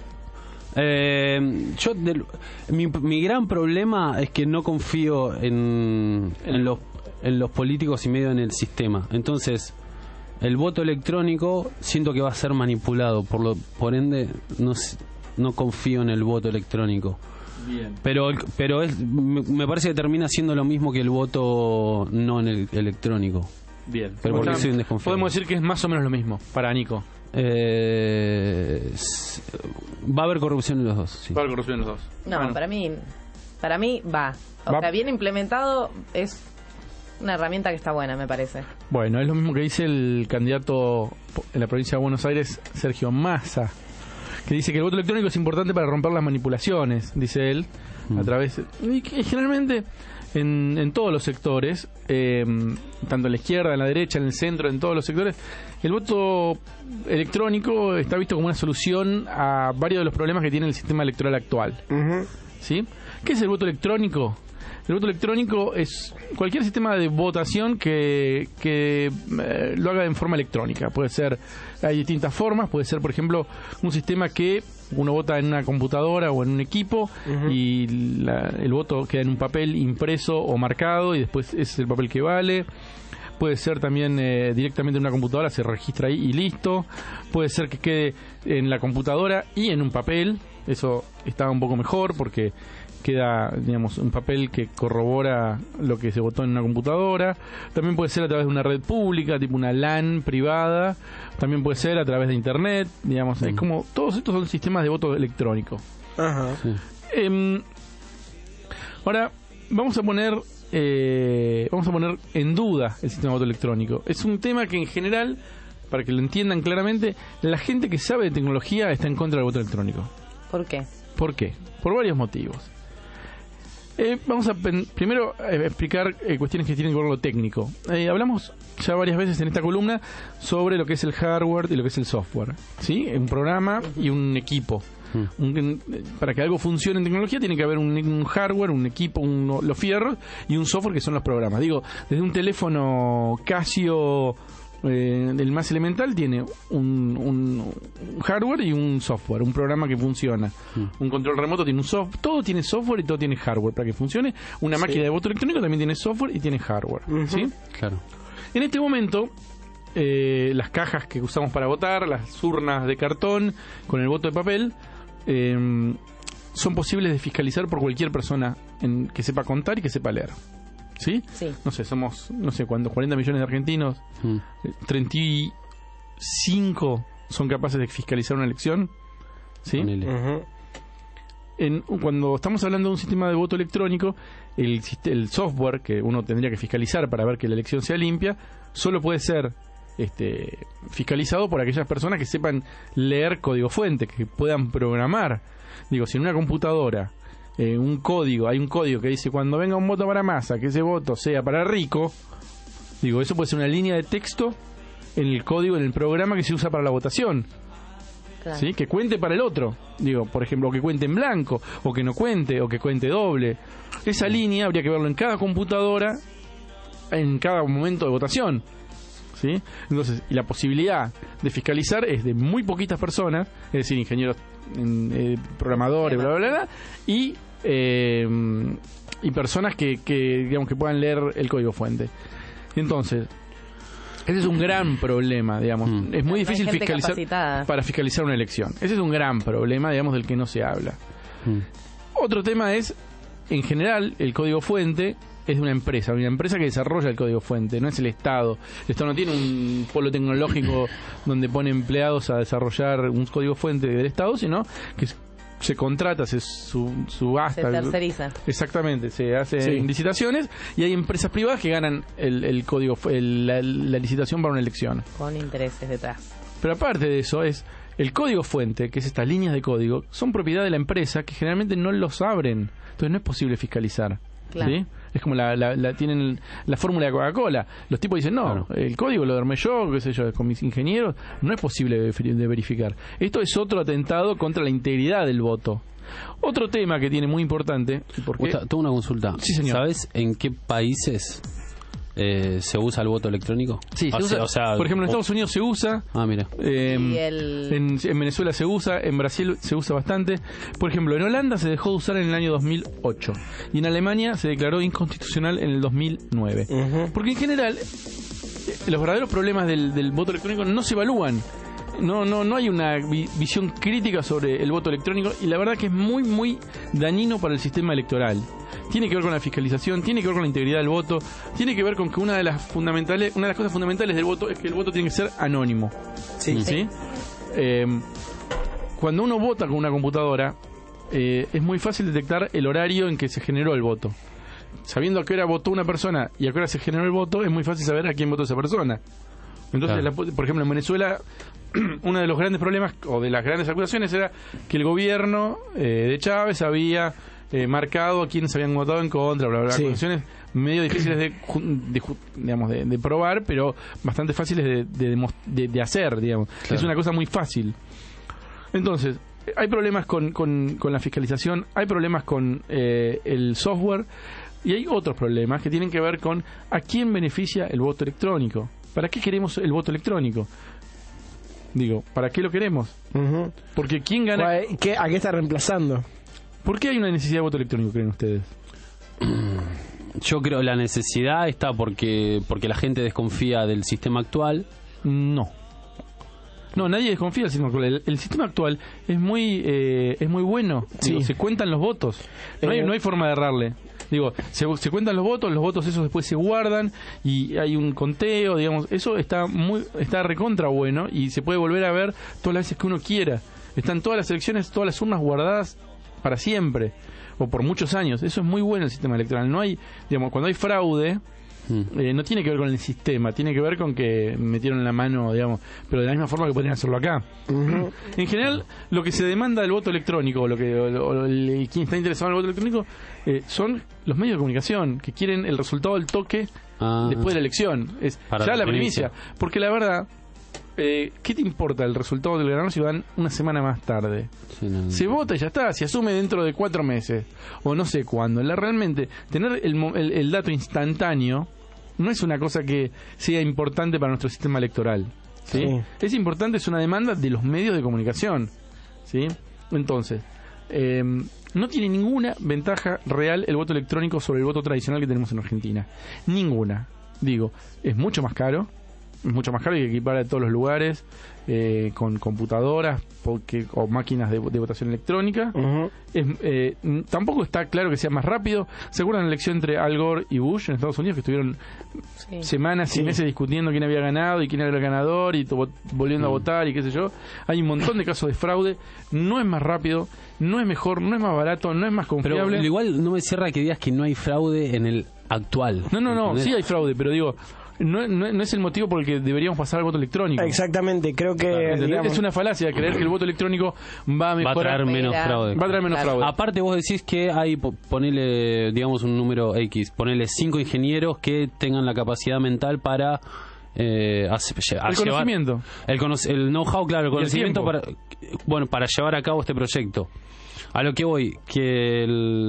Mi gran problema es que no confío en los políticos y medio en el sistema. Entonces, el voto electrónico siento que va a ser manipulado, por ende no confío en el voto electrónico. Bien. Pero me parece que termina siendo lo mismo que el voto no en el electrónico. Bien. Pero porque soy un desconfiado. Podemos decir que es más o menos lo mismo para Nico. Va a haber corrupción en los dos. Sí. Va a haber corrupción en los dos. No, bueno. para mí va. O sea, bien implementado es una herramienta que está buena, me parece. Bueno, es lo mismo que dice el candidato en la provincia de Buenos Aires, Sergio Massa, que dice que el voto electrónico es importante para romper las manipulaciones, dice él, a través... Y que generalmente en todos los sectores, tanto en la izquierda, en la derecha, en el centro, en todos los sectores, el voto electrónico está visto como una solución a varios de los problemas que tiene el sistema electoral actual. ¿Sí? ¿Qué es el voto electrónico? El voto electrónico es cualquier sistema de votación que lo haga en forma electrónica. Puede ser, hay distintas formas, puede ser, por ejemplo, un sistema que uno vota en una computadora o en un equipo y el voto queda en un papel impreso o marcado y después ese es el papel que vale. Puede ser también directamente en una computadora, se registra ahí y listo. Puede ser que quede en la computadora y en un papel. Eso está un poco mejor porque queda, digamos, un papel que corrobora lo que se votó en una computadora. También puede ser a través de una red pública, tipo una LAN privada. También puede ser a través de internet, digamos. Es como, todos estos son sistemas de voto electrónico. Ajá. Sí. Ahora, vamos a poner en duda el sistema de voto electrónico. Es un tema que en general, para que lo entiendan claramente, la gente que sabe de tecnología está en contra del voto electrónico. ¿Por qué? ¿Por qué? Por varios motivos. Vamos a primero explicar cuestiones que tienen que ver con lo técnico. Hablamos ya varias veces en esta columna sobre lo que es el hardware y lo que es el software, ¿sí? Un programa y un equipo. Para que algo funcione en tecnología tiene que haber un hardware, un equipo, los fierros y un software que son los programas. Digo, desde un teléfono Casio, el más elemental, tiene un hardware y un software, un programa que funciona. Un control remoto tiene un software, todo tiene software y todo tiene hardware para que funcione. Una máquina de voto electrónico también tiene software y tiene hardware, ¿sí? Claro. En este momento, las cajas que usamos para votar, las urnas de cartón con el voto de papel, son posibles de fiscalizar por cualquier persona que sepa contar y que sepa leer. ¿Sí? Sí. No sé, somos, no sé cuántos, 40 millones de argentinos, 35 son capaces de fiscalizar una elección. ¿Sí? Cuando estamos hablando de un sistema de voto electrónico, el software que uno tendría que fiscalizar para ver que la elección sea limpia, solo puede ser fiscalizado por aquellas personas que sepan leer código fuente, que puedan programar. Digo, si en una computadora hay un código que dice cuando venga un voto para Massa, que ese voto sea para Rico, digo, eso puede ser una línea de texto en el código, en el programa que se usa para la votación. Claro. ¿Sí? Que cuente para el otro, digo, por ejemplo, que cuente en blanco, o que no cuente, o que cuente doble. Esa línea habría que verlo en cada computadora, en cada momento de votación. ¿Sí? Entonces, y la posibilidad de fiscalizar es de muy poquitas personas, es decir, ingenieros, programadores, bla, bla, bla, y personas que digamos que puedan leer el código fuente. Entonces, ese es un gran problema, digamos. Es muy difícil para fiscalizar una elección. Ese es un gran problema, digamos, del que no se habla. Otro tema es, en general, el código fuente es de una empresa que desarrolla el código fuente, no es el Estado. El Estado no tiene un polo tecnológico donde pone empleados a desarrollar un código fuente del Estado, sino que se contrata, se subasta. Se terceriza. Exactamente, se hacen licitaciones y hay empresas privadas que ganan el código, la licitación para una elección. Con intereses detrás. Pero aparte de eso, es el código fuente, que es estas líneas de código, son propiedad de la empresa que generalmente no los abren. Entonces no es posible fiscalizar. Claro. ¿Sí? Es como tienen la fórmula de Coca-Cola. Los tipos dicen, no, el código lo armé yo, qué sé yo, con mis ingenieros. No es posible de verificar. Esto es otro atentado contra la integridad del voto. Otro tema que tiene muy importante. Tengo una consulta. Sí, señor. ¿Sabes en qué países se usa el voto electrónico? Sí, se usa. Por ejemplo, en Estados Unidos se usa. Ah, mira. En Venezuela se usa, en Brasil se usa bastante. Por ejemplo, en Holanda se dejó de usar en el año 2008 y en Alemania se declaró inconstitucional en el 2009. Porque en general los verdaderos problemas del voto electrónico no se evalúan. No hay una visión crítica sobre el voto electrónico y la verdad que es muy, muy dañino para el sistema electoral. Tiene que ver con la fiscalización, tiene que ver con la integridad del voto, tiene que ver con que una de las cosas fundamentales del voto es que el voto tiene que ser anónimo. ¿Sí? Cuando uno vota con una computadora, es muy fácil detectar el horario en que se generó el voto. Sabiendo a qué hora votó una persona y a qué hora se generó el voto, es muy fácil saber a quién votó esa persona. Entonces, por ejemplo, en Venezuela, uno de los grandes problemas o de las grandes acusaciones era que el gobierno de Chávez había marcado a quienes habían votado en contra, bla, bla, bla. Acusaciones medio difíciles de probar, pero bastante fáciles de hacer, digamos. Claro. Es una cosa muy fácil. Entonces, hay problemas con la fiscalización, hay problemas con el software, Y hay otros problemas que tienen que ver con a quién beneficia el voto electrónico. ¿Para qué queremos el voto electrónico? Digo, ¿para qué lo queremos? Porque ¿quién gana? ¿A qué está reemplazando? ¿Por qué hay una necesidad de voto electrónico, creen ustedes? Yo creo que la necesidad está porque la gente desconfía del sistema actual. No, nadie desconfía del sistema actual. El sistema actual es muy bueno. Sí. Digo, se cuentan los votos. No hay forma de errarle. Digo, se cuentan los votos esos después se guardan y hay un conteo, digamos, eso está recontra bueno y se puede volver a ver todas las veces que uno quiera. Están todas las elecciones, todas las urnas guardadas para siempre o por muchos años. Eso es muy bueno el sistema electoral. No hay, digamos, cuando hay fraude, no tiene que ver con el sistema, tiene que ver con que metieron la mano, digamos, pero de la misma forma que podrían hacerlo acá. En general, lo que se demanda del voto electrónico, quien está interesado en el voto electrónico, son los medios de comunicación, que quieren el resultado del toque después de la elección. Es ya la primicia. Porque la verdad, ¿qué te importa el resultado del ganador si van una semana más tarde? Se vota y ya está, se asume dentro de 4 meses, o no sé cuándo. Realmente, tener el dato instantáneo no es una cosa que sea importante para nuestro sistema electoral, ¿sí? Es importante, es una demanda de los medios de comunicación, ¿sí? Entonces, no tiene ninguna ventaja real el voto electrónico sobre el voto tradicional que tenemos en Argentina. Ninguna. Digo, es mucho más caro, hay que equipar a todos los lugares con computadoras o máquinas de votación electrónica. Tampoco está claro que sea más rápido. ¿Se acuerdan la elección entre Al Gore y Bush en Estados Unidos, que estuvieron semanas y meses discutiendo quién había ganado y quién era el ganador y volviendo a votar y qué sé yo? Hay un montón de casos de fraude. No es más rápido, no es mejor, no es más barato, no es más confiable. Pero igual no me cierra que digas que no hay fraude en el actual. No, sí hay fraude, pero digo, no es el motivo por el que deberíamos pasar al voto electrónico. Exactamente, creo que es una falacia creer que el voto electrónico va a mejorar, va a traer menos fraude. Va a traer menos fraude. Aparte vos decís que hay, ponele, digamos, un número X, ponele 5 ingenieros que tengan la capacidad mental para el conocimiento, el know-how, claro, el conocimiento para llevar a cabo este proyecto. A lo que voy, que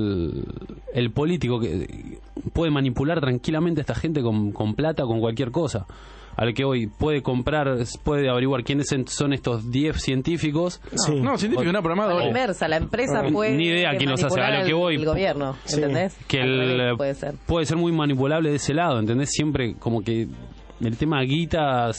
el político que puede manipular tranquilamente a esta gente con plata, con cualquier cosa. A lo que voy, puede averiguar quiénes son estos 10 científicos. No, científicos, no, programadores. La inversa, la empresa puede ni idea quién los hace. A lo que voy, el gobierno, ¿entendés? Que puede ser muy manipulable de ese lado, ¿entendés? Siempre como que el tema guitas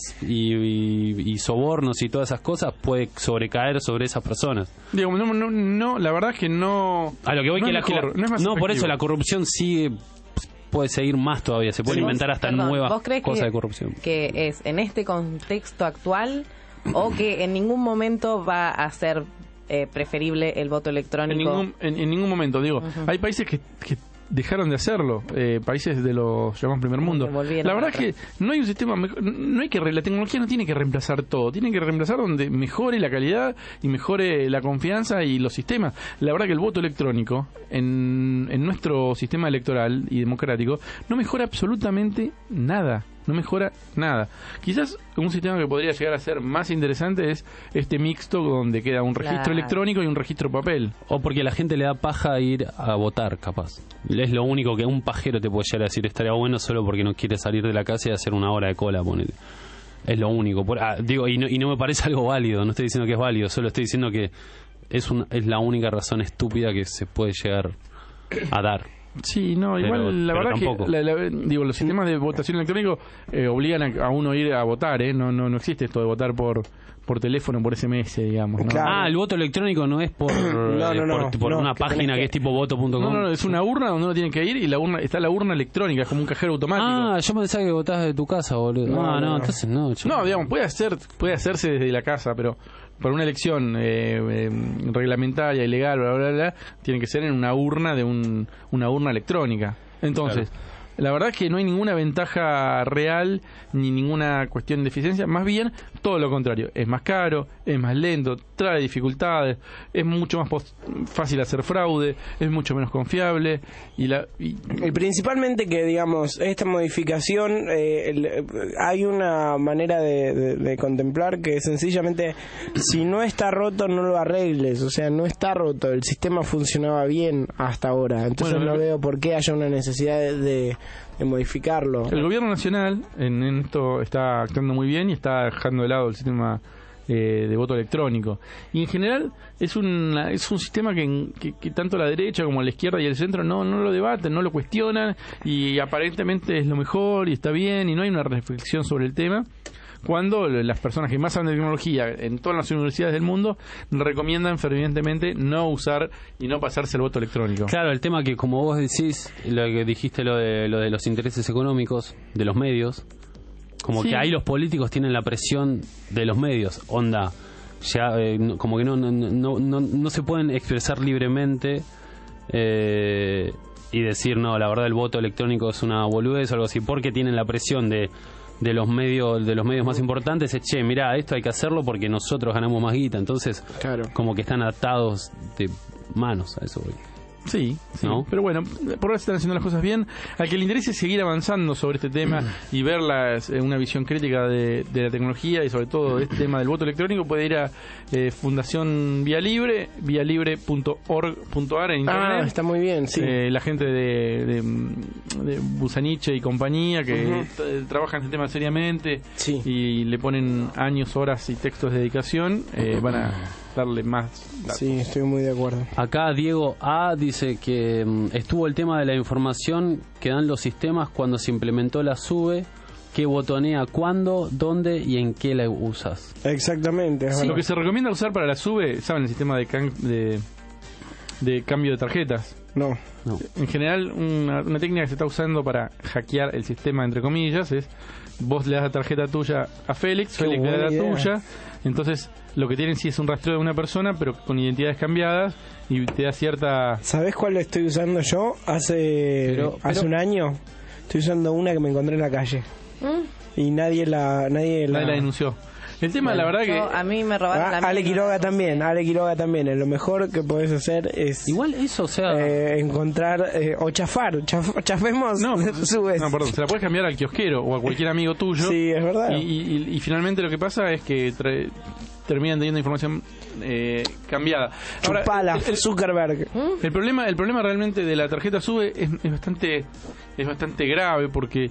y sobornos y todas esas cosas puede sobrecaer sobre esas personas. Digo, no, la verdad es que no. A lo que voy no que no, por eso la corrupción sigue, puede seguir más todavía, se pueden inventar hasta nuevas cosas de corrupción. ¿Que es en este contexto actual o que en ningún momento va a ser preferible el voto electrónico? En ningún momento, digo. Hay países que dejaron de hacerlo, países de los llamados primer mundo. La verdad es que no hay un sistema, la tecnología no tiene que reemplazar todo, tiene que reemplazar donde mejore la calidad y mejore la confianza y los sistemas. La verdad que el voto electrónico en nuestro sistema electoral y democrático no mejora absolutamente nada. No mejora nada. Quizás un sistema que podría llegar a ser más interesante es este mixto donde queda un registro electrónico y un registro papel. O porque la gente le da paja ir a votar, capaz. Es lo único que un pajero te puede llegar a decir. Estaría bueno solo porque no quiere salir de la casa y hacer una hora de cola, ponele. Es lo único. Digo, y no me parece algo válido. No estoy diciendo que es válido. Solo estoy diciendo que es la única razón estúpida que se puede llegar a dar. Sí, no, igual la verdad tampoco. Que los sistemas de votación electrónico obligan a uno a ir a votar, no existe esto de votar por teléfono, por SMS, digamos, ¿no? Claro. El voto electrónico no es por una página que es tipo voto.com. No, es una urna donde uno tiene que ir y está la urna electrónica, es como un cajero automático. Yo pensaba que votabas de tu casa, boludo. No, entonces no. No, digamos, puede hacerse desde la casa, pero para una elección reglamentaria, ilegal, bla, bla, bla, tiene que ser en una urna una urna electrónica. Entonces, la verdad es que no hay ninguna ventaja real ni ninguna cuestión de eficiencia, más bien todo lo contrario, es más caro, es más lento, trae dificultades, es mucho más fácil hacer fraude, es mucho menos confiable y principalmente que, digamos, esta modificación hay una manera de contemplar que sencillamente si no está roto no lo arregles, o sea, no está roto, el sistema funcionaba bien hasta ahora, entonces no veo por qué haya una necesidad de modificarlo. El gobierno nacional en esto está actuando muy bien y está dejando de lado el sistema de voto electrónico. Y en general es un sistema que tanto la derecha como la izquierda y el centro no lo debaten, no lo cuestionan y aparentemente es lo mejor y está bien y no hay una reflexión sobre el tema, cuando las personas que más saben de tecnología en todas las universidades del mundo recomiendan fervientemente no usar y no pasarse el voto electrónico. Claro, el tema que, como vos decís, lo que dijiste, lo de los intereses económicos de los medios, como que ahí los políticos tienen la presión de los medios, onda, ya como que no se pueden expresar libremente y decir, no, la verdad el voto electrónico es una boludez o algo así, porque tienen la presión de los medios más importantes, es, che, mirá, esto hay que hacerlo porque nosotros ganamos más guita, entonces como que están atados de manos a eso, güey. Sí, ¿no? Pero bueno, por ahora se están haciendo las cosas bien. Al que le interese seguir avanzando sobre este tema y ver una visión crítica de la tecnología y sobre todo de este tema del voto electrónico, puede ir a Fundación Vía Libre, vialibre.org.ar en internet. Está muy bien, sí. La gente de Busaniche y compañía que trabajan en este tema seriamente y le ponen años, horas y textos de dedicación, van a darle más datos. Sí, estoy muy de acuerdo. Acá Diego A dice que estuvo el tema de la información que dan los sistemas cuando se implementó la SUBE, que botonea cuándo, dónde y en qué la usas. Exactamente. Sí. Lo que se recomienda usar para la SUBE, ¿saben? El sistema de cambio de tarjetas. No. En general, una técnica que se está usando para hackear el sistema, entre comillas, es vos le das la tarjeta tuya a Félix, Félix le da la tuya, entonces lo que tienen sí es un rastreo de una persona, pero con identidades cambiadas y te da cierta... ¿Sabés cuál estoy usando yo? Hace un año estoy usando una que me encontré en la calle. Y nadie la denunció. El tema, la verdad que... A mí me robaron la Ale Quiroga también. Lo mejor que podés hacer es... Igual eso, o sea... encontrar o chafar. Chafemos. Subes. No, perdón. Se la puedes cambiar al kiosquero o a cualquier amigo tuyo. Sí, es verdad. Y finalmente lo que pasa es que terminan teniendo información cambiada. Chupala, Zuckerberg. El problema realmente de la tarjeta SUBE es bastante grave porque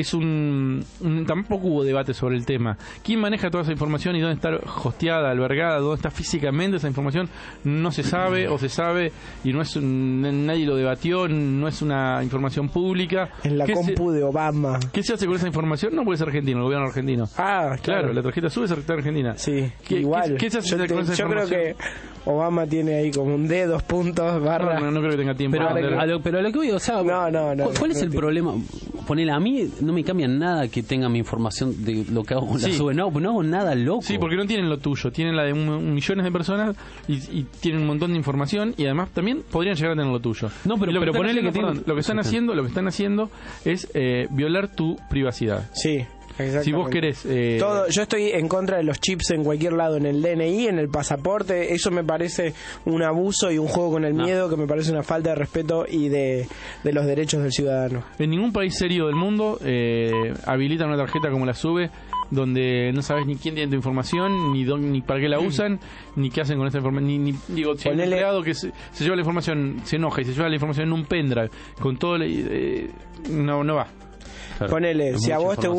tampoco hubo debate sobre el tema. ¿Quién maneja toda esa información y dónde está hosteada, albergada, dónde está físicamente esa información? No se sabe o se sabe y nadie lo debatió, no es una información pública. En la compu de Obama. ¿Qué se hace con esa información? No puede ser argentino, el gobierno argentino. Claro. La tarjeta SUBE es argentina. Sí, igual. ¿Qué se hace con esa información? Yo creo que Obama tiene ahí como un D, 2 puntos, barra. No creo que tenga tiempo. Pero a lo que voy, o sea, ¿cuál es el problema? Ponele, a mí no me cambia nada que tenga mi información de lo que hago con la SUBE. No hago nada loco. Sí, porque no tienen lo tuyo, tienen la de millones de personas y tienen un montón de información y además también podrían llegar a tener lo tuyo. No, pero ponele lo que están haciendo es violar tu privacidad. Sí. Si vos querés... yo estoy en contra de los chips en cualquier lado, en el DNI, en el pasaporte. Eso me parece un abuso y un juego con el miedo que me parece una falta de respeto y de los derechos del ciudadano. En ningún país serio del mundo habilitan una tarjeta como la SUBE donde no sabes ni quién tiene tu información, ni para qué la usan, ni qué hacen con esta información. Si hay un empleado que se lleva la información, se enoja y se lleva la información en un pendrive con todo... no va. Claro, ponele, si a vos te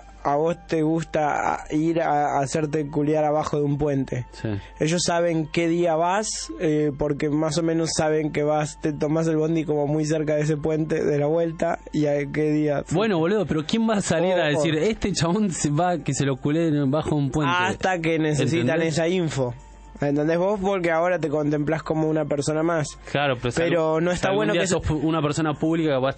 gusta ir a hacerte culiar abajo de un puente, ellos saben qué día vas, porque más o menos saben que te tomás el bondi como muy cerca de ese puente de la vuelta y a qué día. Bueno, boludo, pero ¿quién va a salir a decir este chabón que se lo culé bajo un puente? Hasta que necesitan esa info. ¿Entendés vos? Porque ahora te contemplás como una persona más. Claro, pero no está bueno que sos una persona pública capaz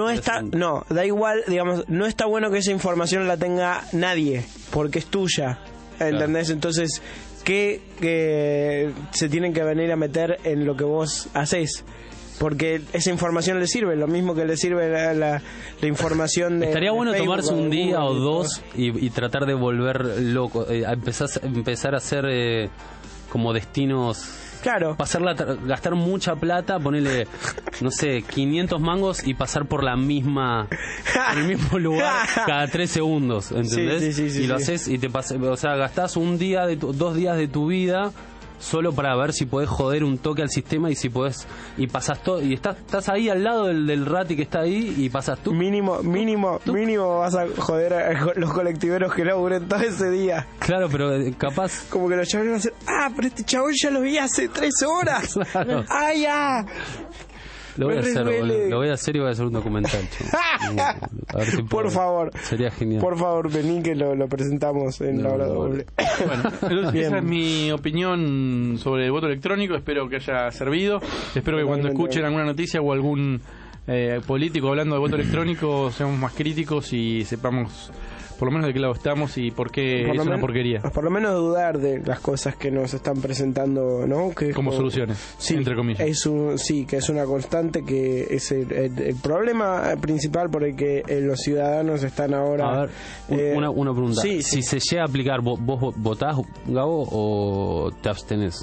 da igual, digamos, no está bueno que esa información la tenga nadie, porque es tuya. ¿Entendés? Claro. Entonces, que se tienen que venir a meter en lo que vos hacés. porque esa información le sirve, lo mismo que le sirve la información de... Estaría bueno Facebook, tomarse un día o Google, dos y tratar de volver loco, empezar a hacer como destinos... Claro. Gastar mucha plata, ponerle, no sé, 500 mangos y pasar por el mismo lugar cada 3 segundos, ¿entendés? Sí, y lo haces y o sea, gastás 2 días de tu vida solo para ver si podés joder un toque al sistema y si podés, y pasas todo, y estás ahí al lado del rati que está ahí y pasas tú. Mínimo vas a joder a los colectiveros que laburen todo ese día. Claro, pero capaz... Como que los chavales van a decir, pero este chabón ya lo vi hace 3 horas. Claro. ¡Ay, ya! Lo voy a hacer, lo voy a hacer y voy a hacer un documental. A ver si por favor. Sería genial. Por favor, vení que lo presentamos en la hora doble. Bueno, esa es mi opinión sobre el voto electrónico. Espero que haya servido. Espero que cuando escuchen alguna noticia o algún político hablando de voto electrónico seamos más críticos y sepamos por lo menos de qué lado estamos y por qué es una porquería. Por lo menos dudar de las cosas que nos están presentando, ¿no? Que como soluciones, sí, entre comillas. Que es una constante, que es el problema principal por el que los ciudadanos están ahora... A ver, una pregunta. Sí, si se llega a aplicar, ¿vos votás, Gabo, o te abstenés?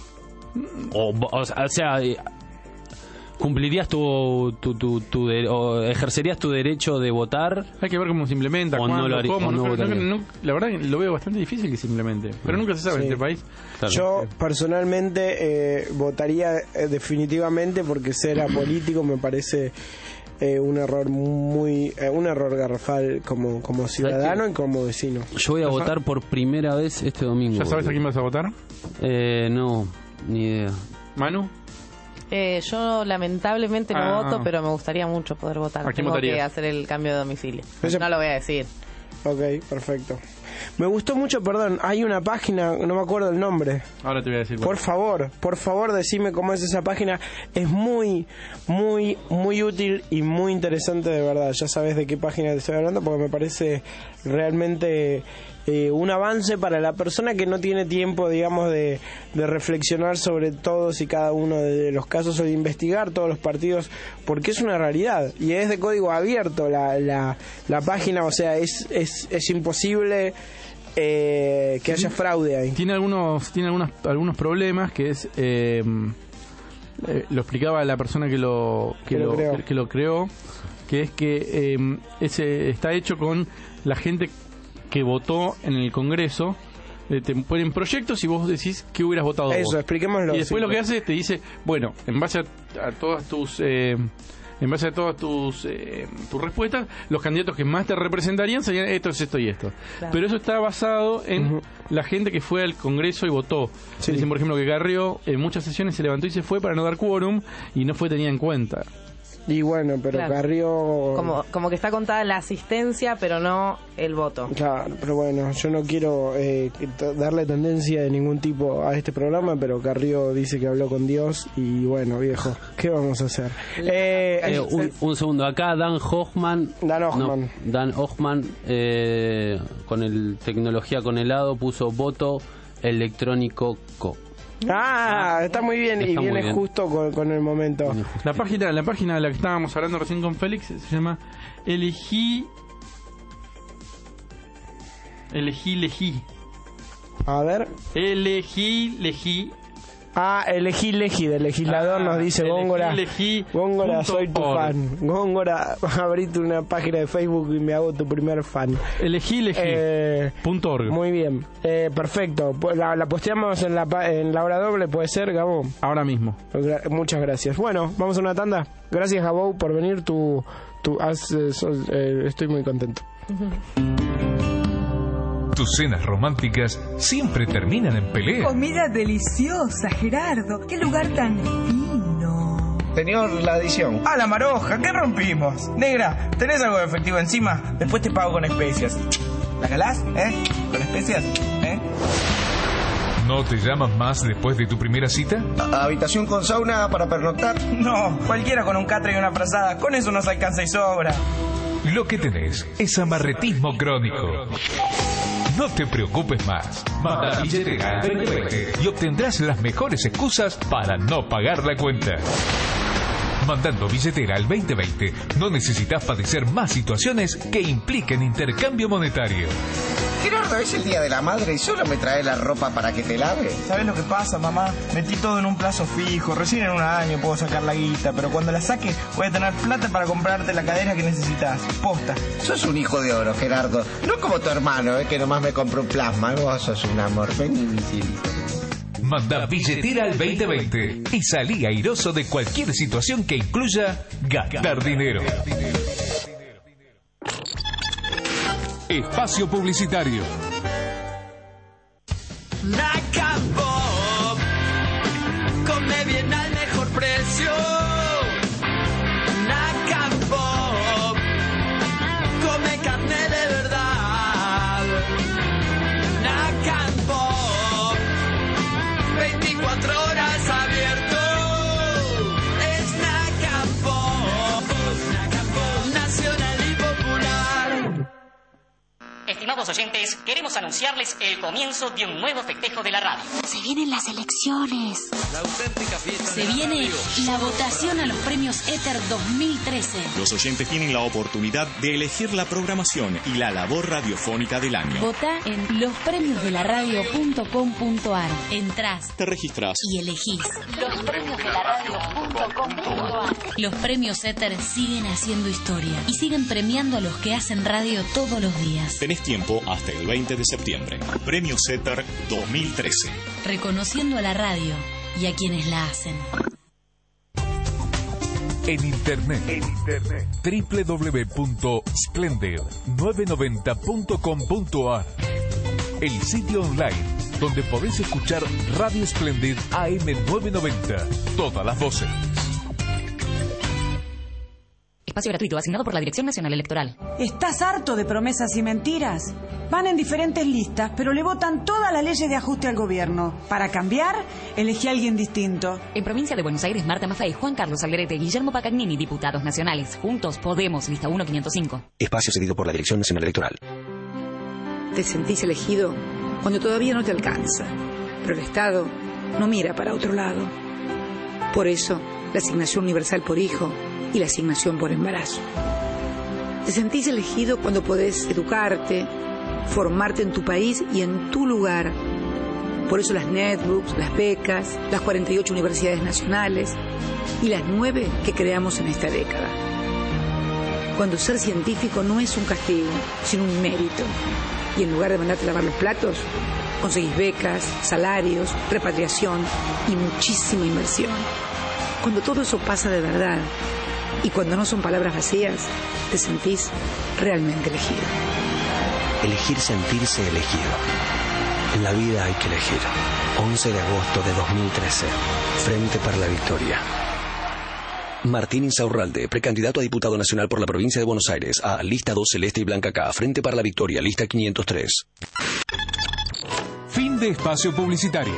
O sea... ¿Cumplirías o ejercerías tu derecho de votar? Hay que ver cómo se implementa, o cuándo, no lo haría, cómo. La verdad lo veo bastante difícil que se implemente, pero nunca se sabe en este país. Claro. Yo personalmente votaría definitivamente, porque ser apolítico me parece un error un error garrafal como ciudadano y como vecino. Yo voy a votar por primera vez este domingo. ¿Ya sabes a quién vas a votar? No, ni idea. ¿Manu? Yo lamentablemente no voto, pero me gustaría mucho poder votar. ¿A quién Tengo votarías? que hacer el cambio de domicilio. No lo voy a decir. Ok, perfecto. Me gustó mucho, perdón, hay una página, no me acuerdo el nombre. Ahora te voy a decir. Por favor, decime cómo es esa página. Es muy útil y muy interesante, de verdad. Ya sabes de qué página te estoy hablando, porque me parece realmente un avance para la persona que no tiene tiempo, digamos, de reflexionar sobre todos y cada uno de los casos o de investigar todos los partidos, porque es una realidad y es de código abierto la página. O sea, es imposible que haya fraude ahí. Tiene algunos problemas, que es lo explicaba la persona que lo creó, que es que está hecho con la gente que votó en el Congreso. Te ponen proyectos y vos decís que hubieras votado eso, vos. Expliquémoslo. Y después lo que hace te dice, bueno, en base a todas tus tus respuestas, los candidatos que más te representarían serían esto y esto. Claro. Pero eso está basado en la gente que fue al Congreso y votó. Sí. Dicen, por ejemplo, que Carrió en muchas sesiones se levantó y se fue para no dar quórum y no fue tenida en cuenta. Y bueno, pero claro, Carrió... Como que está contada la asistencia, pero no el voto. Claro, pero bueno, yo no quiero darle tendencia de ningún tipo a este programa, pero Carrió dice que habló con Dios y bueno, viejo, ¿qué vamos a hacer? Un segundo, acá Dan Hochman, con el Tecnología con Helado, puso voto electrónico co. Está muy bien, y viene justo con el momento. La página de la que estábamos hablando recién con Félix se llama Elegí. A ver. Elegí. Elegí de legislador, nos dice Góngora. Góngora, soy tu fan. Góngora, abrite una página de Facebook y me hago tu primer fan. Elegí.org. Muy bien, perfecto. La posteamos en la hora doble, ¿puede ser, Gabo? Ahora mismo. Muchas gracias. Bueno, vamos a una tanda. Gracias, Gabo, por venir. Estoy muy contento. Tus cenas románticas siempre terminan en pelea. Comida deliciosa, Gerardo. Qué lugar tan fino. Señor, la adición. La maroja, ¿qué rompimos? Negra, ¿tenés algo de efectivo encima? Después te pago con especias. ¿La calás? ¿Con especias? ¿No te llaman más después de tu primera cita? ¿Habitación con sauna para pernoctar? No, cualquiera con un catre y una frazada. Con eso nos alcanza y sobra. Lo que tenés es amarretismo crónico. No te preocupes más. Manda billetera al 2020 y obtendrás las mejores excusas para no pagar la cuenta. Mandando billetera al 2020, no necesitas padecer más situaciones que impliquen intercambio monetario. Gerardo, es el Día de la Madre y solo me trae la ropa para que te lave. ¿Sabes lo que pasa, mamá? Metí todo en un plazo fijo. Recién en un año puedo sacar la guita, pero cuando la saque voy a tener plata para comprarte la cadena que necesitas. Posta. Sos un hijo de oro, Gerardo. No como tu hermano, que nomás me compró un plasma. Vos sos un amor. Vení, mi cielito. Manda billetera al 2020 y salí airoso de cualquier situación que incluya gastar dinero. Espacio publicitario. Nacambo, come bien al mejor precio. Nacambo, come carne de verdad. Nacambo, 24 horas abierto. Es Nacambo, nacional y popular. Estimados oyentes, queremos anunciarles el comienzo de un nuevo festejo de la radio. Se vienen las elecciones. La auténtica fiesta. Se viene la votación a los premios Éter 2013. Los oyentes tienen la oportunidad de elegir la programación y la labor radiofónica del año. Vota en lospremiosdelaradio.com.ar. Entrás, te registrás y elegís lospremiosdelaradio.com.ar. Los premios Éter siguen haciendo historia y siguen premiando a los que hacen radio todos los días. Tenés tiempo hasta el 20 de septiembre. Premios Éter 2013. Reconociendo a la radio y a quienes la hacen. En internet. www.splendid990.com.ar. El sitio online donde podés escuchar Radio Splendid AM990. Todas las voces. Espacio gratuito asignado por la Dirección Nacional Electoral. ¿Estás harto de promesas y mentiras? Van en diferentes listas, pero le votan todas las leyes de ajuste al gobierno. Para cambiar, elegí a alguien distinto. En Provincia de Buenos Aires, Marta Maffei, Juan Carlos Alderete, Guillermo Pacagnini, diputados nacionales. Juntos Podemos, lista 1505. Espacio cedido por la Dirección Nacional Electoral. Te sentís elegido cuando todavía no te alcanza, pero el Estado no mira para otro lado. Por eso, la asignación universal por hijo y la asignación por embarazo. Te sentís elegido cuando podés educarte, formarte en tu país y en tu lugar. Por eso las netbooks, las becas, las 48 universidades nacionales y las 9 que creamos en esta década. Cuando ser científico no es un castigo, sino un mérito. Y en lugar de mandarte a lavar los platos, conseguís becas, salarios, repatriación y muchísima inversión. Cuando todo eso pasa de verdad y cuando no son palabras vacías, te sentís realmente elegido. Elegir sentirse elegido. En la vida hay que elegir. 11 de agosto de 2013. Frente para la Victoria. Martín Insaurralde, precandidato a diputado nacional por la provincia de Buenos Aires, a lista 2 celeste y blanca K, Frente para la Victoria, lista 503. Fin de espacio publicitario.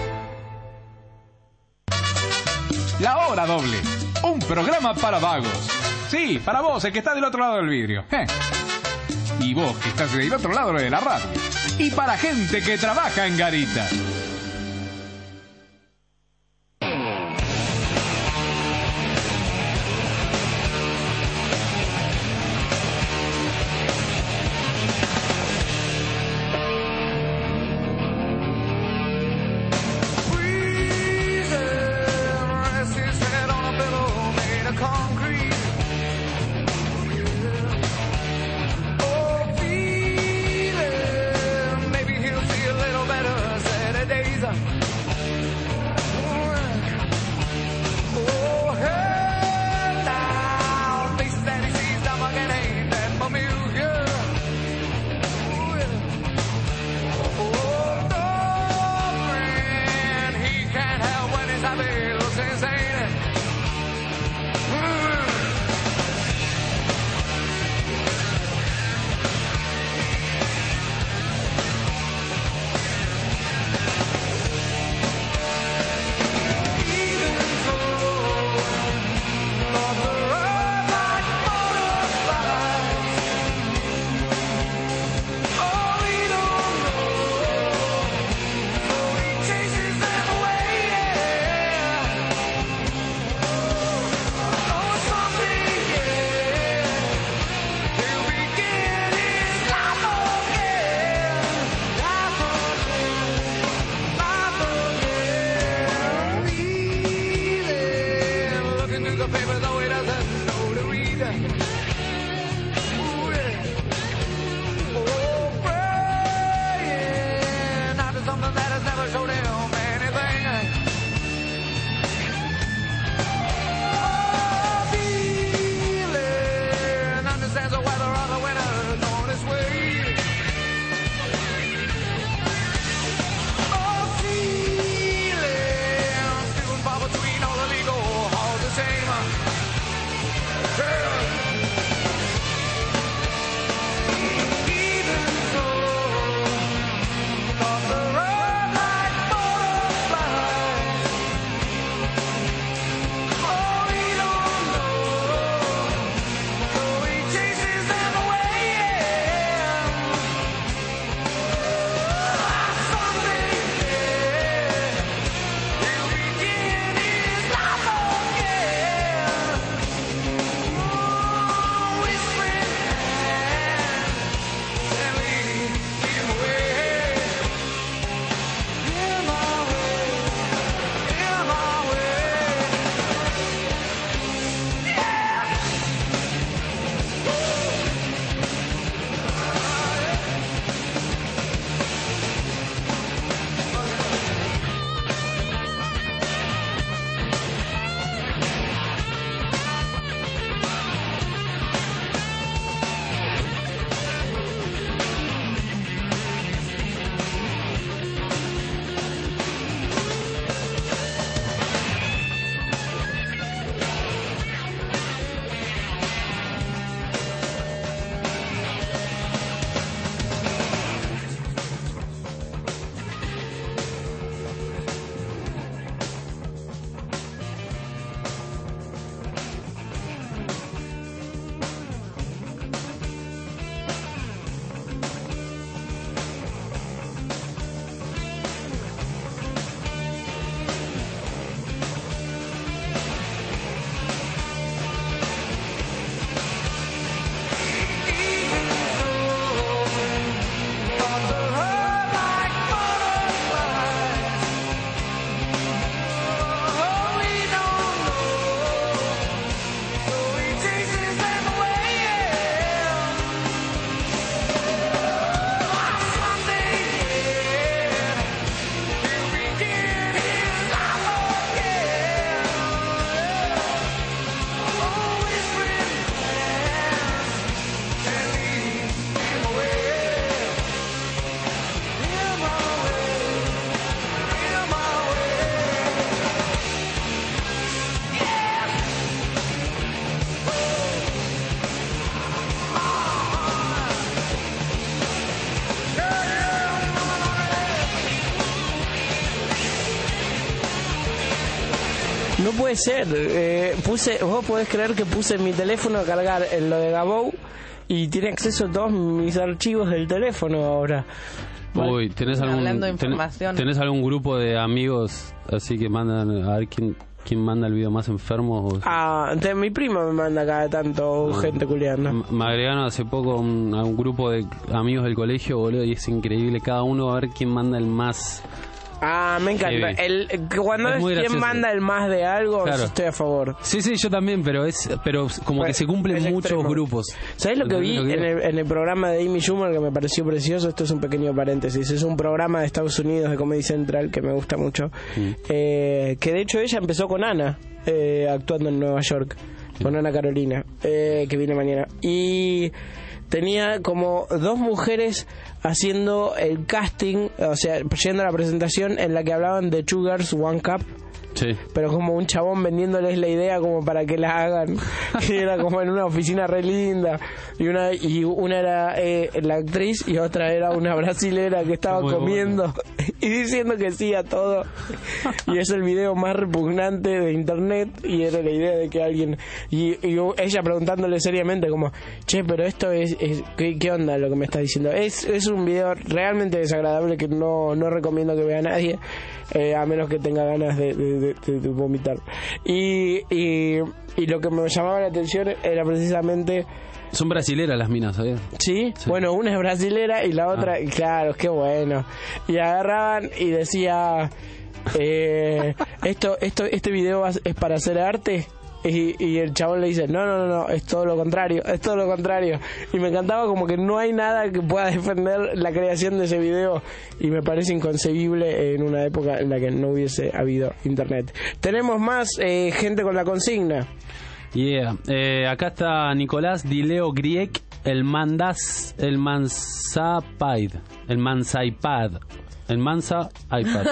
La hora doble. Un programa para vagos. Sí, para vos, el que está del otro lado del vidrio. Y vos, que estás del otro lado de la radio. Y para gente que trabaja en garita. puede ser. Vos podés creer que puse mi teléfono a cargar en lo de Gabou y tiene acceso a todos mis archivos del teléfono ahora. Uy, ¿tenés algún grupo de amigos así que mandan a ver quién manda el video más enfermo? Mi primo me manda cada tanto gente culiando. Me agregaron hace poco a un grupo de amigos del colegio, boludo, y es increíble. Cada uno a ver quién manda el más. Me encanta. Cuando es quien manda el más de algo, claro. Estoy a favor. Sí, yo también, pero como que se cumplen muchos extremo. Grupos. ¿Sabés lo que vi en el programa de Amy Schumer que me pareció precioso? Esto es un pequeño paréntesis. Es un programa de Estados Unidos de Comedy Central que me gusta mucho. Que de hecho ella empezó con Ana, actuando en Nueva York. Con Ana Carolina, que viene mañana. Y tenía como 2 mujeres haciendo el casting, o sea, yendo a la presentación en la que hablaban de Two Girls, One Cup. Sí. Pero como un chabón vendiéndoles la idea como para que la hagan. Que era como en una oficina re linda. Y una era la actriz y otra era una brasilera que estaba comiendo y diciendo que sí a todo. Y es el video más repugnante de internet. Y era la idea de que alguien... Y ella preguntándole seriamente como, che, pero esto es ¿qué onda lo que me estás diciendo? Es un video realmente desagradable que no recomiendo que vea a nadie. A menos que tenga ganas de vomitar. Y lo que me llamaba la atención era precisamente... Son brasileras las minas, ¿sabías? ¿Sí? Bueno, una es brasilera y la otra... Claro, qué bueno. Y agarraban y decía... este video es para hacer arte. Y el chabón le dice, no, es todo lo contrario. Y me encantaba como que no hay nada que pueda defender la creación de ese video. Y me parece inconcebible en una época en la que no hubiese habido internet. Tenemos más gente con la consigna. Acá está Nicolás Dileo Griek, el Mansa iPad.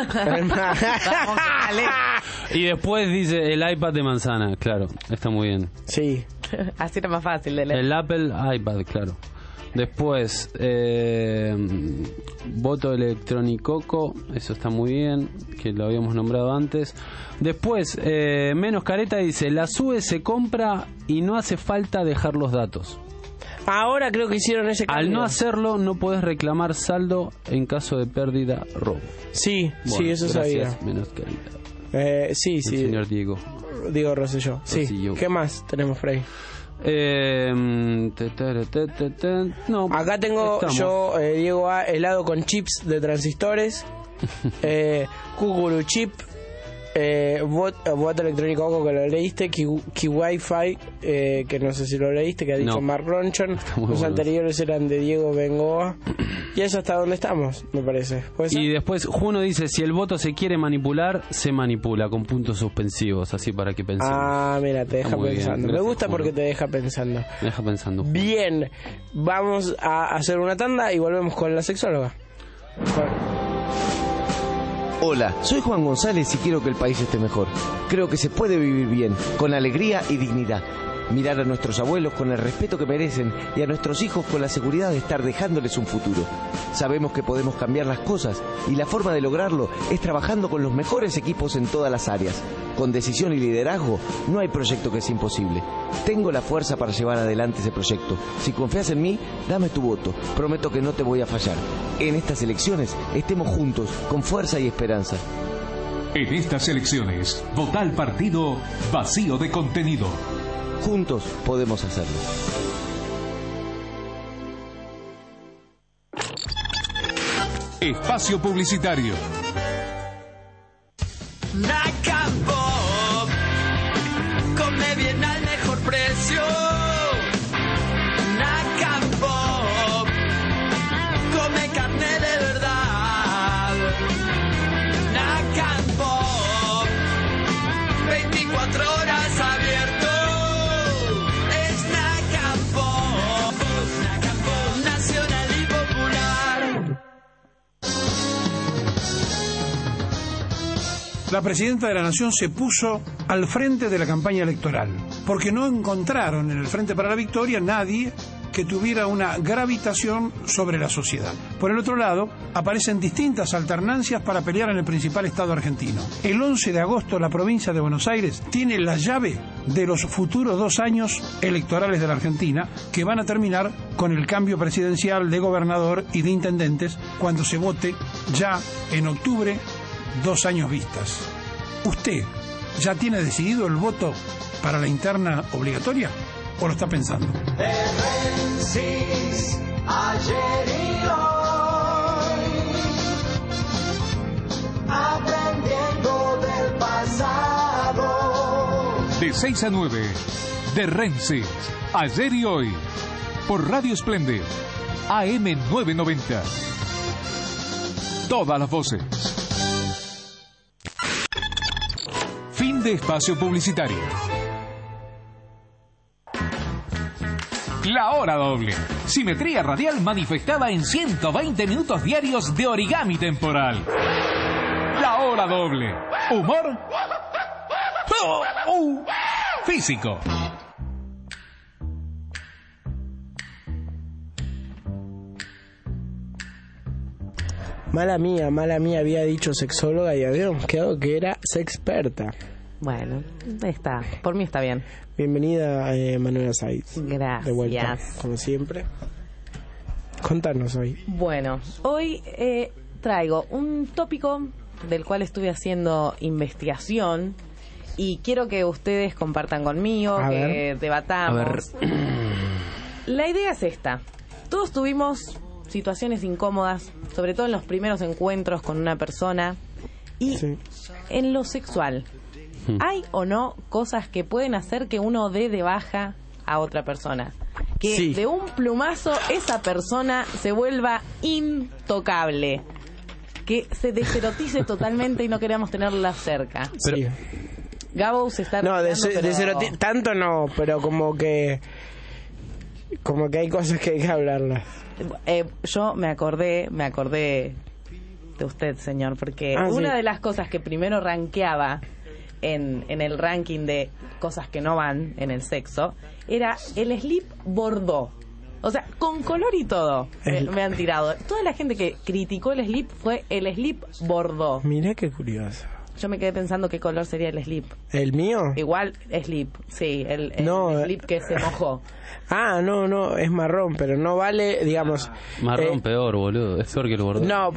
Y después dice el iPad de manzana, claro, está muy bien. Sí. Así era más fácil de leer. El Apple iPad, claro. Después, voto electrónico, eso está muy bien, que lo habíamos nombrado antes. Después, menos careta dice, la SUBE se compra y no hace falta dejar los datos. Ahora creo que hicieron ese cambio. Al no hacerlo, no podés reclamar saldo en caso de pérdida, robo. Sí, eso sabía. Menos careta. Sí. El señor Diego Rosselló. Sí. ¿Qué más tenemos, Frey? No, acá tengo yo, Diego A, helado con chips de transistores. Kukuru chip. Voto electrónico Oco, que lo leíste. Wi-Fi, que no sé si lo leíste, que ha dicho Mark Ronchon. Los anteriores eran de Diego Bengoa. Y eso hasta donde estamos, me parece. Y después Juno dice, si el voto se quiere manipular, se manipula con puntos suspensivos, así para que pensemos. Mira, te deja pensando. Me gusta porque te deja pensando. Me deja pensando. Bien, vamos a hacer una tanda y volvemos con la sexóloga. Hola, soy Juan González y quiero que el país esté mejor. Creo que se puede vivir bien, con alegría y dignidad. Mirar a nuestros abuelos con el respeto que merecen y a nuestros hijos con la seguridad de estar dejándoles un futuro. Sabemos que podemos cambiar las cosas y la forma de lograrlo es trabajando con los mejores equipos en todas las áreas. Con decisión y liderazgo no hay proyecto que sea imposible. Tengo la fuerza para llevar adelante ese proyecto. Si confías en mí, dame tu voto. Prometo que no te voy a fallar. En estas elecciones estemos juntos, con fuerza y esperanza. En estas elecciones, vota al partido vacío de contenido. Juntos podemos hacerlo. Espacio publicitario. Nacan Pop, come bien al mejor precio. Nacan Pop, come carne de verdad. Nacan Pop, 24 horas abierto. Es Nacan Pop, nacional y popular. La presidenta de la Nación se puso al frente de la campaña electoral, porque no encontraron en el Frente para la Victoria nadie que tuviera una gravitación sobre la sociedad. Por el otro lado, aparecen distintas alternancias para pelear en el principal estado argentino. El 11 de agosto, la provincia de Buenos Aires tiene la llave de los futuros 2 años electorales de la Argentina, que van a terminar con el cambio presidencial de gobernador y de intendentes cuando se vote ya en octubre, 2 años vistas. ¿Usted ya tiene decidido el voto para la interna obligatoria o lo está pensando? Ayer y hoy, aprendiendo del pasado. De 6 a 9, de Rensis, ayer y hoy, por Radio Splendid, AM 990. Todas las voces. Fin de espacio publicitario. La hora doble. Simetría radial manifestada en 120 minutos diarios de origami temporal. La hora doble. Humor. Físico. Mala mía, había dicho sexóloga y habíamos quedado que era sexperta. Bueno, está. Por mí está bien. Bienvenida, Manuela Saiz. Gracias. De vuelta, como siempre. Contanos hoy. Bueno, hoy traigo un tópico del cual estuve haciendo investigación y quiero que ustedes compartan conmigo, que debatamos. A ver. La idea es esta. Todos tuvimos situaciones incómodas, sobre todo en los primeros encuentros con una persona y en lo sexual. ¿Hay o no cosas que pueden hacer que uno dé de baja a otra persona? Que de un plumazo esa persona se vuelva intocable. Que se deserotice totalmente y no queramos tenerla cerca. Pero, Gabo se está... No, tanto no, pero como que hay cosas que hay que hablarlas. Yo me acordé de usted, señor, porque una de las cosas que primero rankeaba en el ranking de cosas que no van en el sexo era el slip bordó. O sea, con color y todo me han tirado. Toda la gente que criticó el slip fue el slip bordó. Mirá qué curioso. Yo me quedé pensando qué color sería el slip. ¿El mío? Igual slip, sí, el slip que se mojó. No, es marrón, pero no vale, digamos... Marrón peor, boludo, es peor que el bordó. No,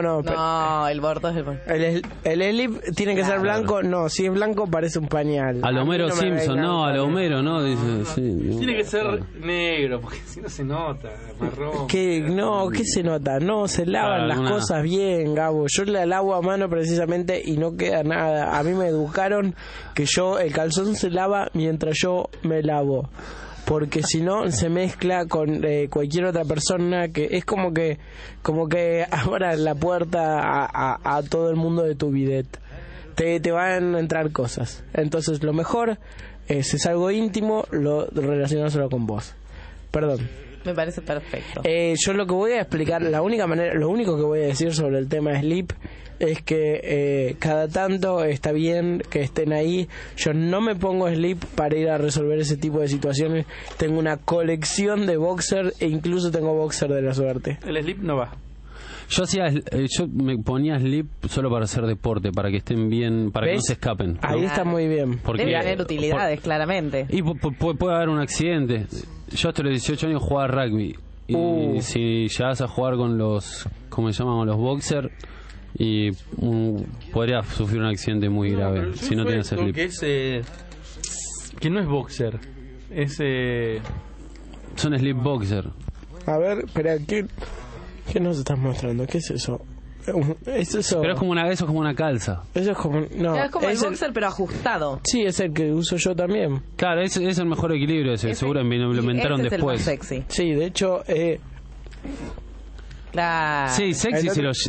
el bordó es el bordó. El slip tiene que ser blanco, no, si es blanco parece un pañal. A lo Homero Simpson, a lo Homero, ¿no? Dice, sí, tiene que ser negro, porque si no se nota, marrón. ¿Qué se nota? No, se lavan las cosas bien, Gabo. Yo la lavo a mano precisamente y no queda nada. A mí me educaron que el calzón se lava mientras yo me lavo. Porque si no se mezcla con cualquier otra persona, que es como que abra la puerta a todo el mundo de tu bidet. Te van a entrar cosas. Entonces lo mejor es algo íntimo, relacionárselo con vos. Perdón. Me parece perfecto. Yo lo que voy a explicar, lo único que voy a decir sobre el tema slip es que cada tanto está bien que estén ahí. Yo no me pongo slip para ir a resolver ese tipo de situaciones. Tengo una colección de boxer e incluso tengo boxer de la suerte. El slip no va. Yo me ponía slip solo para hacer deporte, para que estén bien, para que no se escapen, ¿no? Ahí está muy bien. Porque debe tener utilidades, claramente. Y puede haber un accidente. Yo hasta los 18 años jugaba rugby. Y si llegas a jugar con los, ¿cómo se llaman? Los boxer, y podría sufrir un accidente muy grave si no tienes slip. Que no es boxer, son slip boxer. A ver, espera, ¿qué nos estás mostrando? ¿Qué es eso? ¿Es eso? Pero eso es como una calza. Eso es como... No, es como el boxer, pero ajustado. Sí, es el que uso yo también. Claro, es el mejor equilibrio ese. Seguramente lo inventaron después. Es el más sexy. Sí, de hecho... Sí, sexy si lo...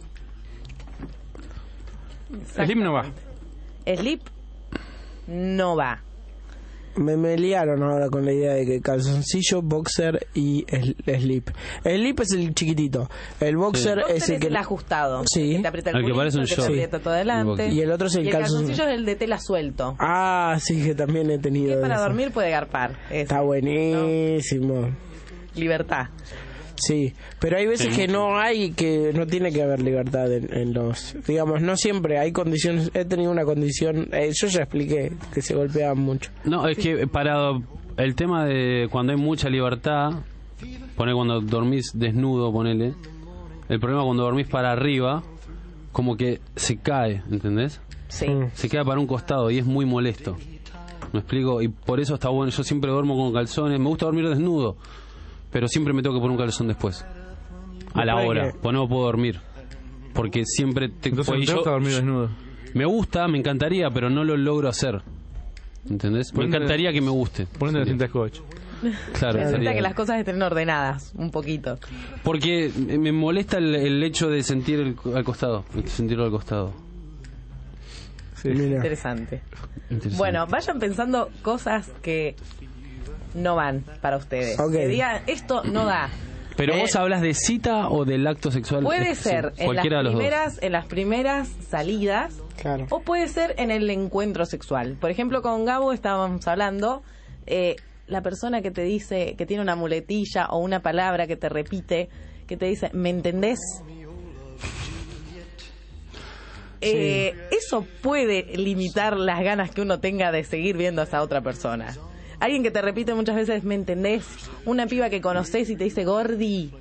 Slip no va. Slip no va. Me liaron ahora con la idea de que calzoncillo, boxer y slip. El slip es el chiquitito. El boxer es el ajustado. Sí. Que te aprieta el que parece un short. Te todo adelante. Y el otro es el calzoncillo es el de tela suelto. Sí, que también he tenido. Que para dormir puede garpar. Está buenísimo. libertad. Sí, pero hay veces que no tiene que haber libertad en los, digamos, no siempre hay condiciones. He tenido una condición, yo ya expliqué que se golpeaban mucho. No, es que para el tema de cuando hay mucha libertad, cuando dormís desnudo, ponele, el problema cuando dormís para arriba, como que se cae, ¿entendés? Sí. Se queda para un costado y es muy molesto. ¿Me explico? Y por eso está bueno, yo siempre duermo con calzones, me gusta dormir desnudo, pero siempre me tengo que poner un calzón después. A la hora, pues no puedo dormir. Porque siempre Entonces ¿te gusta dormir desnudo? Me gusta, me encantaría, pero no lo logro hacer. ¿Entendés? Me encantaría que me guste. Ponete la cinta scotch. Claro, necesita que las cosas estén ordenadas un poquito. Porque me molesta el hecho de sentir al costado. Sentirlo al costado. Sí. Interesante. Bueno, vayan pensando cosas que no van para ustedes. Que digan, esto no da. Pero vos hablas de cita o del acto sexual. Puede ser sí, en las primeras salidas, claro, o puede ser en el encuentro sexual. Por ejemplo, con Gabo estábamos hablando, la persona que te dice que tiene una muletilla o una palabra que te repite, que te dice, ¿me entendés? Eso puede limitar las ganas que uno tenga de seguir viendo a esa otra persona. Alguien que te repite muchas veces, ¿me entendés? Una piba que conocés y te dice, Gordi.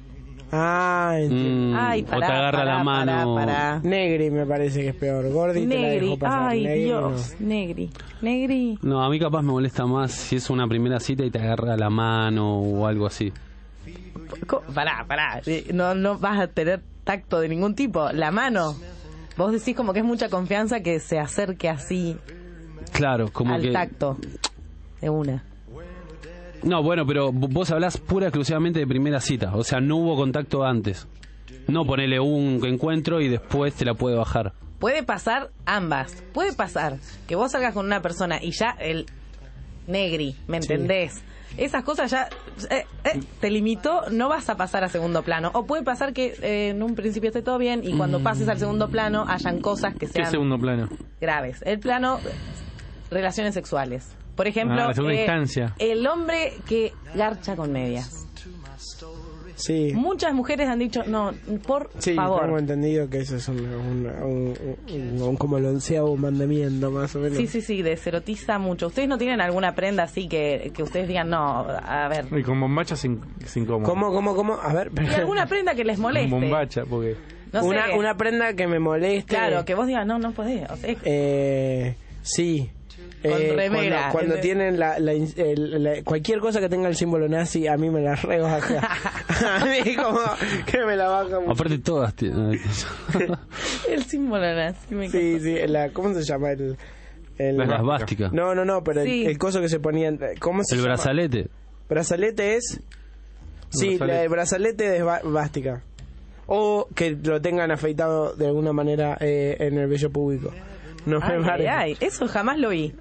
Ay, o te agarra la mano. Pará. Negri me parece que es peor. Gordi te la dejo pasar. Ay, Negri, Dios, no. Negri. No, a mí capaz me molesta más si es una primera cita y te agarra la mano o algo así. Pará. No vas a tener tacto de ningún tipo. La mano. Vos decís como que es mucha confianza que se acerque así. Claro, como al que... tacto. De una. No, bueno, pero vos hablás pura exclusivamente de primera cita. O sea, no hubo contacto antes. No ponerle un encuentro y después te la puede bajar. Puede pasar ambas. Puede pasar que vos salgas con una persona y ya el negri, ¿me entendés? Sí. Esas cosas ya te limitó, no vas a pasar a segundo plano. O puede pasar que en un principio esté todo bien y cuando pases al segundo plano hayan cosas que sean... ¿Qué segundo plano? Graves. El plano, relaciones sexuales. Por ejemplo, la segunda instancia. El hombre que garcha con medias. Sí. Muchas mujeres han dicho, no, por favor. Sí, tengo entendido que eso es como el 11º mandamiento, más o menos. Sí, deserotiza mucho. ¿Ustedes no tienen alguna prenda así que ustedes digan, no, a ver? Y con bombacha sin cómodo. ¿Cómo? A ver. ¿Y alguna prenda que les moleste? Con bombacha, porque... No sé. Una prenda que me moleste. Claro, que vos digas, no podés. O sea, sí. Con remera. Cuando tienen cualquier cosa que tenga el símbolo nazi, a mí me la rebaja. A mí como que me la baja mucho. Aparte todas tienen. El símbolo nazi. Sí, ¿cómo se llama? La esvástica. No, pero sí. el coso que se ponía... ¿Cómo se llama? El brazalete. ¿Brazalete es? Sí, el brazalete de esvástica. O que lo tengan afeitado de alguna manera en el vello público. No me parece. Eso jamás lo vi.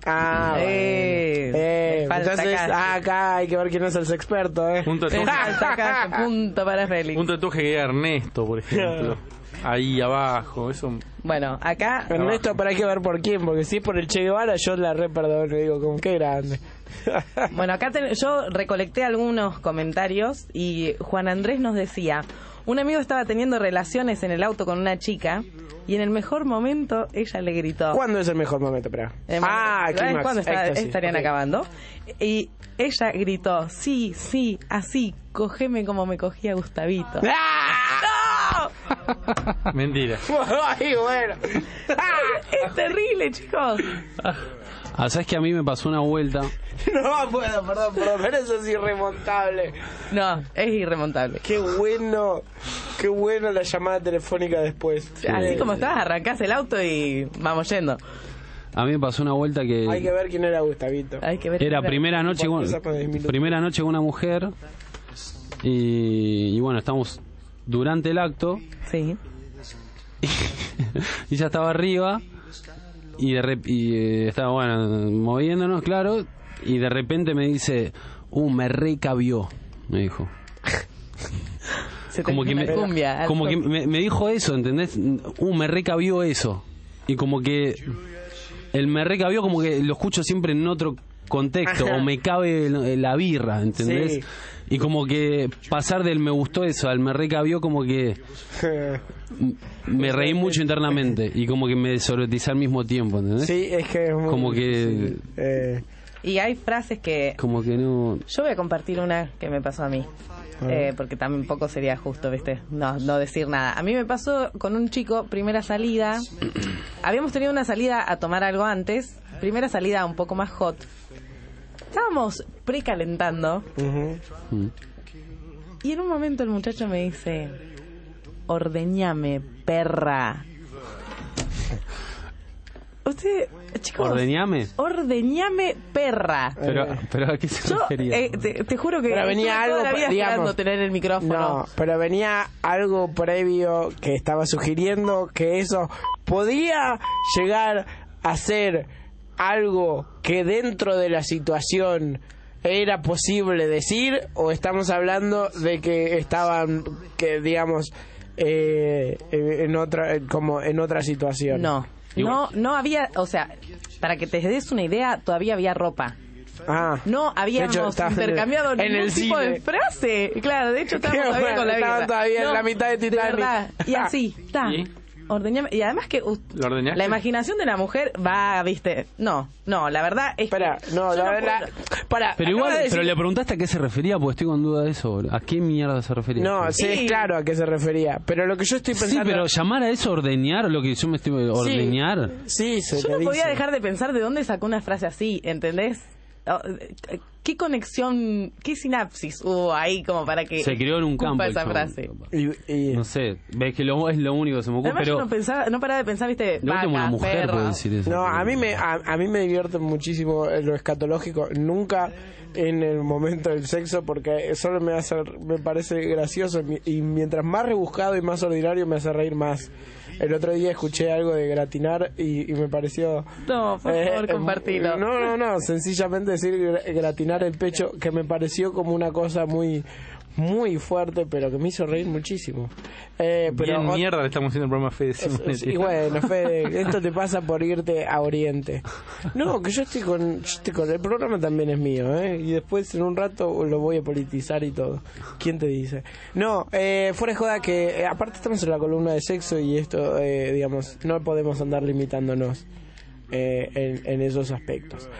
Entonces acá hay que ver quién es el experto, Punto para Félix. Un tatuaje de Ernesto, por ejemplo. Ahí abajo, eso. Bueno, acá Ernesto, pero hay que ver por quién, porque si es por el Che Guevara yo la perdono, digo, como qué grande. Bueno, acá yo recolecté algunos comentarios y Juan Andrés nos decía, un amigo estaba teniendo relaciones en el auto con una chica y en el mejor momento ella le gritó. ¿Cuándo es el mejor momento? Clímax. ¿Cuándo estarían acabando? Y ella gritó, sí, así, cógeme como me cogía Gustavito. ¡No! Mentira. Ay, bueno. Es terrible, chicos. ¿Sabes que a mí me pasó una vuelta? No puedo, perdón, pero eso es irremontable. No, es irremontable. Qué bueno la llamada telefónica después. Así como estabas, arrancás el auto y vamos yendo. A mí me pasó una vuelta que... Hay que ver quién era Gustavito. Era primera noche con una mujer y bueno, estamos durante el acto. Sí. Y ella estaba arriba y estaba, bueno, moviéndonos, claro, y de repente me dice, me recabió, me dijo. Como que me dijo eso, ¿entendés? Me recabió eso. Y como que el me recabió como que lo escucho siempre en otro contexto. O me cabe la birra, ¿entendés? Sí. Y como que pasar del me gustó eso al me recabió, como que me reí mucho internamente y como que me desorotizé al mismo tiempo, ¿entendés? Sí, es que es muy como que y hay frases que como que no. Yo voy a compartir una que me pasó a mí. Porque tampoco sería justo, ¿viste? No decir nada. A mí me pasó con un chico, primera salida. Habíamos tenido una salida a tomar algo antes. Primera salida un poco más hot. Estábamos precalentando. Y en un momento el muchacho me dice: ordeñame, perra. Usted, chicos, ordeñame, perra. Pero ¿a qué se refería? Te juro que pero venía algo, digamos, tener el micrófono. No, pero venía algo previo que estaba sugiriendo que eso podía llegar a ser algo que dentro de la situación era posible decir, o estamos hablando de que estaban, que digamos, en otra situación. No había, o sea, para que te des una idea, todavía había ropa. No habíamos intercambiado ningún tipo de frase. Claro, de hecho estábamos todavía con la vida. Estaban todavía en la mitad de Titanic. De verdad. Y así, está. Ordeñame. Y además que la imaginación de la mujer va, viste. No, la verdad es pero igual, pero le preguntaste a qué se refería, porque estoy con duda de eso. ¿A qué mierda se refería? No, sí, es claro a qué se refería. Pero lo que yo estoy pensando. Sí, pero llamar a eso ordeñar, lo que yo me estoy ordeñar. Sí, yo no podía dejar de pensar de dónde sacó una frase así, ¿entendés? ¿Qué conexión, qué sinapsis hubo ahí como para que se creó en un campo esa frase? No sé, ves que es lo único que se me ocurre. Además, pero yo no paraba de pensar, viste, vaca, una mujer perra. puede decir eso. No, a mí me divierte muchísimo lo escatológico. Nunca en el momento del sexo, porque solo me parece gracioso, y mientras más rebuscado y más ordinario me hace reír más. El otro día escuché algo de gratinar y me pareció... No, por favor, compartilo. No, sencillamente decir gratinar el pecho, que me pareció como una cosa muy fuerte, pero que me hizo reír muchísimo. Pero mierda le estamos haciendo el programa a Fede Simonetti. Y bueno, Fede, esto te pasa por irte a Oriente. No, que yo estoy con el programa también es mío, y después en un rato lo voy a politizar y todo. ¿Quién te dice? No, fuera de joda que aparte estamos en la columna de sexo y esto, digamos, no podemos andar limitándonos en esos aspectos.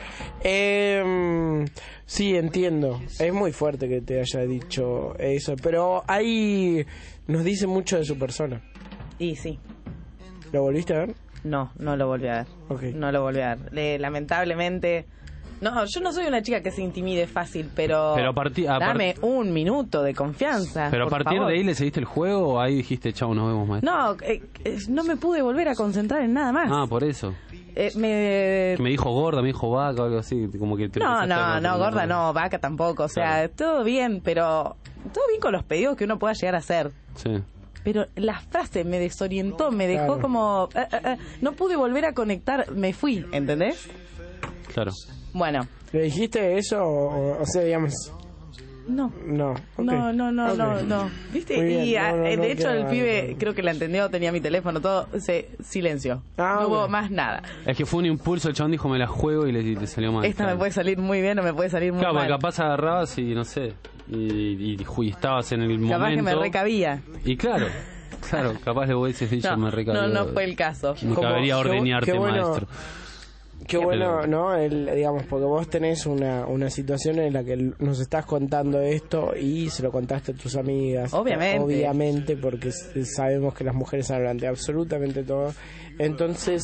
Sí, entiendo. Es muy fuerte que te haya dicho eso, pero ahí nos dice mucho de su persona. Y sí. ¿Lo volviste a ver? No lo volví a ver. Okay. No lo volví a ver. Lamentablemente... No, yo no soy una chica que se intimide fácil, pero dame un minuto de confianza. Pero a partir de ahí le seguiste el juego o ahí dijiste, chau, nos vemos más. No, no me pude volver a concentrar en nada más. Por eso. Me dijo gorda, me dijo vaca o algo así, como que no, gorda no, vaca tampoco, o sea, todo bien, pero todo bien con los pedidos que uno pueda llegar a hacer. Sí. Pero la frase me desorientó, me dejó como... no pude volver a conectar, me fui, ¿entendés? Claro. Bueno. ¿Le dijiste eso o sea, digamos... No. Okay. No. ¿Viste? Y de hecho el pibe, creo que la entendió, tenía mi teléfono, todo, silencio. No hubo más nada. Es que fue un impulso, el chabón dijo, me la juego y le salió mal. Esta me puede salir muy bien o me puede salir muy mal. Claro, porque capaz agarrabas y no sé, y estabas en el momento. Capaz que me recabía. Y claro, capaz le hubieses dicho, me recabía. No fue el caso. Me cabería ordeñarte, maestro. Qué bueno, ¿no? Digamos, porque vos tenés una situación en la que nos estás contando esto y se lo contaste a tus amigas. Obviamente, porque sabemos que las mujeres hablan de absolutamente todo. Entonces,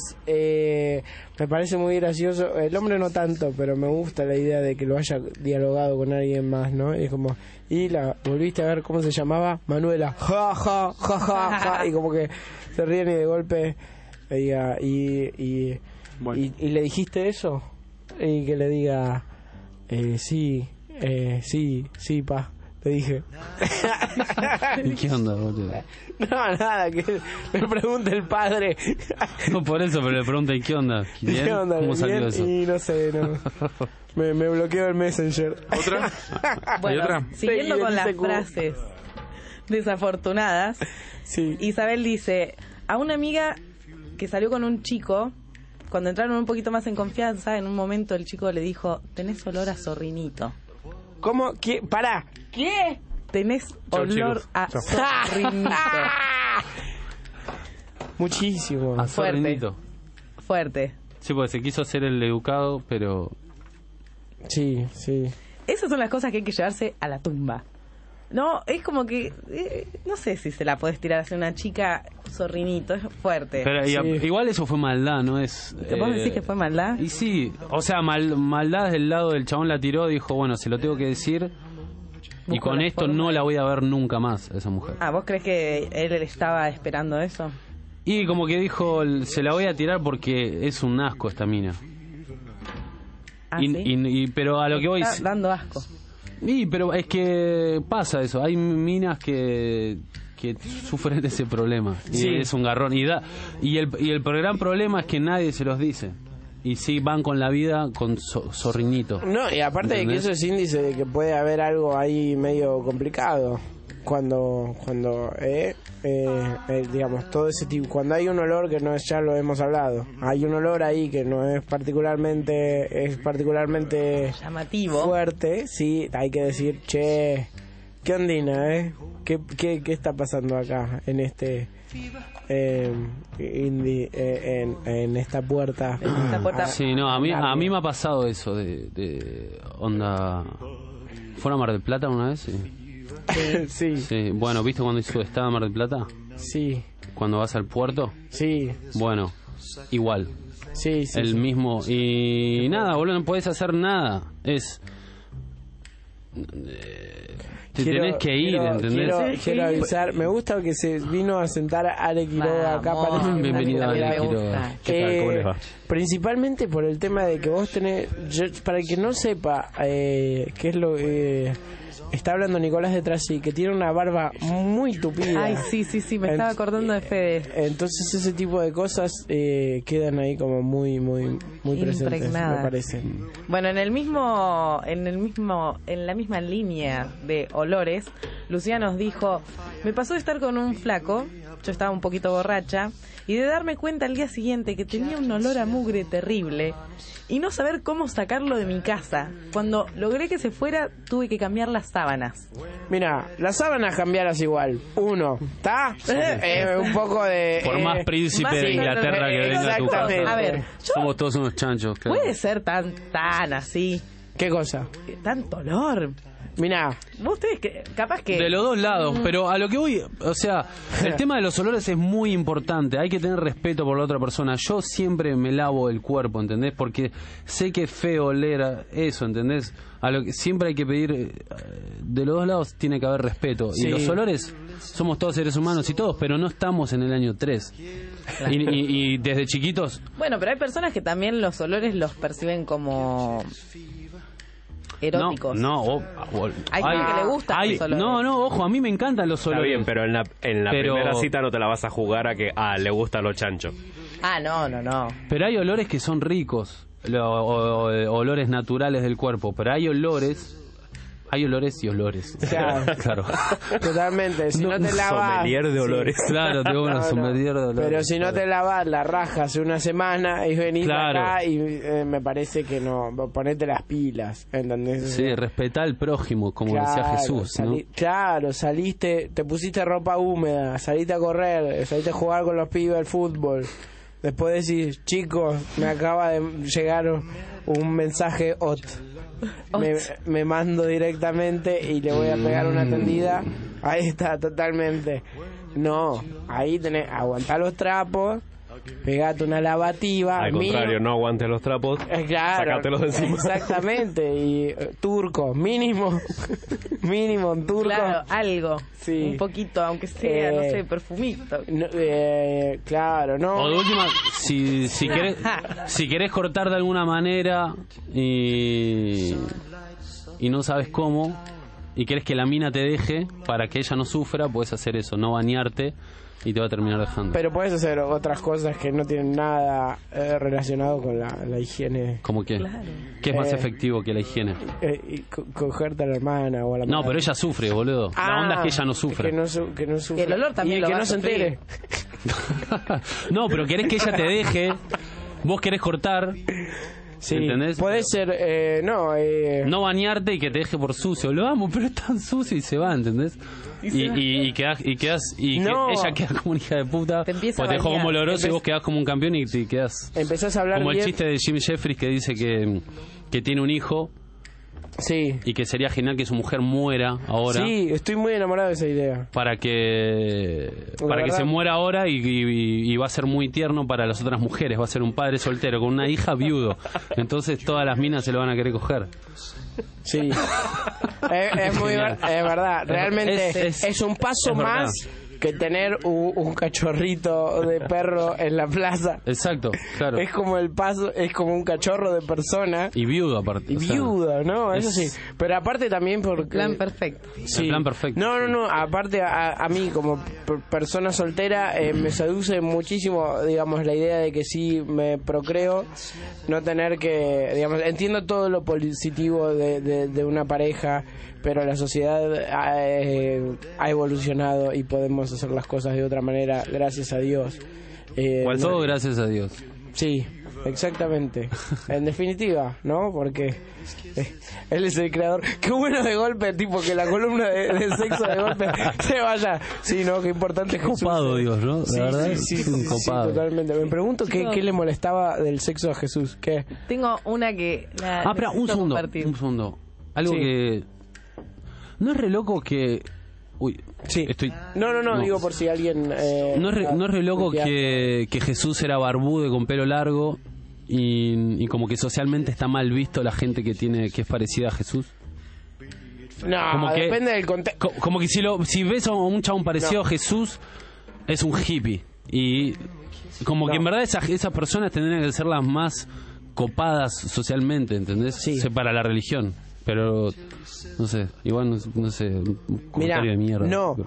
me parece muy gracioso. El hombre no tanto, pero me gusta la idea de que lo haya dialogado con alguien más, ¿no? Y es como, y la volviste a ver, ¿cómo se llamaba? Manuela. Ja, ja, ja, ja, ja. Y como que se ríen y de golpe le diga, bueno. ¿Y le dijiste eso? Y que le diga, sí, pa, le dije. ¿Y qué onda, boludo? No, nada, que le pregunte el padre. No por eso, pero le pregunta, ¿y qué onda? ¿Bien? ¿Qué onda? ¿Cómo salió eso? Y no sé, me bloqueó el Messenger. ¿Otra? Bueno, ¿Hay otra? siguiendo con las frases desafortunadas, sí. Isabel dice, a una amiga que salió con un chico, cuando entraron un poquito más en confianza, en un momento el chico le dijo, tenés olor a zorrinito. ¿Cómo? ¿Qué? Pará. ¿Qué? Tenés olor a zorrinito. Muchísimo. A zorrinito. Fuerte. Sí, porque se quiso hacer el educado, pero... Sí. Esas son las cosas que hay que llevarse a la tumba. No, es como que... no sé si se la podés tirar hacia una chica zorrinito, es fuerte. Pero igual eso fue maldad, ¿no? Es... ¿Vos decís que fue maldad? Y sí, o sea, maldad del lado del chabón la tiró, dijo, bueno, se lo tengo que decir... Y con esto no la voy a ver nunca más, esa mujer. ¿Vos crees que él estaba esperando eso? Y como que dijo, se la voy a tirar porque es un asco esta mina. Pero a lo que voy... Está dando asco. Pero es que pasa eso. Hay minas que sufren de ese problema. Y es un garrón. Y el gran problema es que nadie se los dice. Y sí van con la vida con zorriñito. No, y aparte de que eso es índice de que puede haber algo ahí medio complicado. Cuando digamos, todo ese tipo, cuando hay un olor que no es, ya lo hemos hablado, hay un olor ahí que no es particularmente llamativo, fuerte, sí, hay que decir, che, qué ondina, qué está pasando acá en este en esta puerta. Sí, no, a mí me ha pasado eso de onda. ¿Fueron a Mar del Plata una vez? Sí. Sí. Bueno, ¿viste cuando estaba en Mar del Plata? Sí. Cuando vas al puerto. Sí. Bueno, igual. Sí. El mismo. Y nada, boludo, no podés hacer nada. Tenés que ir, ¿entendés? Quiero avisar, me gusta que se vino a sentar Ale Quiroga acá. Bienvenido a Ale Quiroga. ¿Qué tal? ¿Cómo les va? Principalmente por el tema de que vos tenés... para el que no sepa qué es lo... está hablando Nicolás de Trasí, que tiene una barba muy tupida. Ay, sí, me estaba acordando de Fede. Entonces ese tipo de cosas quedan ahí como muy presentes, me parece. Bueno, en la misma línea de olores, Lucía nos dijo, me pasó de estar con un flaco, yo estaba un poquito borracha, y de darme cuenta al día siguiente que tenía un olor a mugre terrible y no saber cómo sacarlo de mi casa. Cuando logré que se fuera, tuve que cambiar las sábanas. Mira, las sábanas cambiarlas igual. Uno, ¿está? Un poco de... Por más príncipe de Inglaterra que venga a tu casa. A ver, somos todos unos chanchos. Claro. Puede ser tan así. ¿Qué cosa? Tanto olor. Mirá, ustedes capaz que... De los dos lados, pero a lo que voy, o sea, el tema de los olores es muy importante, hay que tener respeto por la otra persona. Yo siempre me lavo el cuerpo, ¿entendés? Porque sé que es feo oler eso, ¿entendés? Siempre hay que pedir, de los dos lados tiene que haber respeto. Sí. Y los olores, somos todos seres humanos y todos, pero no estamos en el año 3. Y desde chiquitos... Bueno, pero hay personas que también los olores los perciben como... eróticos. Hay gente que le gusta los olores. Ojo, a mí me encantan los olores. Está bien, pero en la primera cita no te la vas a jugar a que le gustan los chanchos. No. Pero hay olores que son ricos, olores naturales del cuerpo, pero hay olores y olores. Claro. Totalmente. Si no te lavas... Sommelier de olores. Claro, tengo una sommelier de olores. Pero si no te lavas la raja hace una semana y venís acá y me parece que no, ponete las pilas, ¿entendés? Sí, respetá al prójimo, como decía Jesús, ¿no? Claro, saliste, te pusiste ropa húmeda, saliste a correr, saliste a jugar con los pibes al fútbol. Después decís, chicos, me acaba de llegar un mensaje me mando directamente y le voy a pegar una tendida. Ahí está, totalmente. No, ahí tenés, aguantá los trapos, pegate una lavativa. Al contrario, no aguantes los trapos, claro, sacátelos de encima. Exactamente, y turco, mínimo un turco. Claro, algo, sí. Un poquito, aunque sea, no sé, perfumito. Claro, no. O de última, si querés cortar de alguna manera y no sabes cómo, y querés que la mina te deje para que ella no sufra, puedes hacer eso, no bañarte y te va a terminar dejando. Pero puedes hacer otras cosas que no tienen nada relacionado con la higiene. ¿Cómo qué? Claro. ¿Qué es más efectivo que la higiene? Cogerte a la hermana o a la madre. No, pero ella sufre, boludo. La onda es que ella no sufre. Que no sufre. Y el olor también y lo que va no a se entere. No, pero querés que ella te deje. Vos querés cortar. Sí, ¿entendés? puede ser, no bañarte y que te deje por sucio. Lo amo, pero es tan sucio y se va, ¿entendés? Y ella queda como una hija de puta. Te empieza pues te a dejó bañar. como oloroso y vos quedás como un campeón y te quedás. Empezás a hablar como bien. el chiste de Jimmy Jeffries que dice que tiene un hijo. Sí. Y que sería genial que su mujer muera ahora. Sí, estoy muy enamorado de esa idea. Para que se muera ahora y va a ser muy tierno para las otras mujeres. Va a ser un padre soltero con una hija viudo. Entonces todas las minas se lo van a querer coger. Sí. Es muy es verdad. Realmente es un paso más que tener un cachorrito de perro en la plaza. Exacto, claro. Es como el paso, es como un cachorro de persona. Y viudo aparte. Y viudo, ¿no? Eso sí. Pero aparte también porque... Plan perfecto. Sí. El plan perfecto. No. Aparte a mí como persona soltera me seduce muchísimo, digamos, la idea de que sí me procreo, no tener que, digamos, entiendo todo lo positivo de una pareja, pero la sociedad ha evolucionado y podemos hacer las cosas de otra manera, gracias a Dios. Todo gracias a Dios. Sí, exactamente. En definitiva, ¿no? Porque él es el creador. Qué bueno de golpe, tipo, que la columna de sexo de golpe se vaya. Sí, ¿no? Qué importante. Qué copado Dios, ¿no? Sí, la verdad, sí, copado. totalmente. Me pregunto qué le molestaba del sexo a Jesús. ¿Qué? Tengo una que... Espera, un segundo. Algo que... ¿No es re loco que... Uy, sí. No, digo por si alguien... ¿No es re loco que Jesús era barbudo y con pelo largo y como que socialmente está mal visto la gente que es parecida a Jesús? No, como que, depende del contexto. Como que si ves a un chabón parecido a Jesús, es un hippie. Y como que en verdad esas personas tendrían que ser las más copadas socialmente, ¿entendés? Sí. Para la religión. Pero, no sé, igual no sé, un comentario de mierda. No,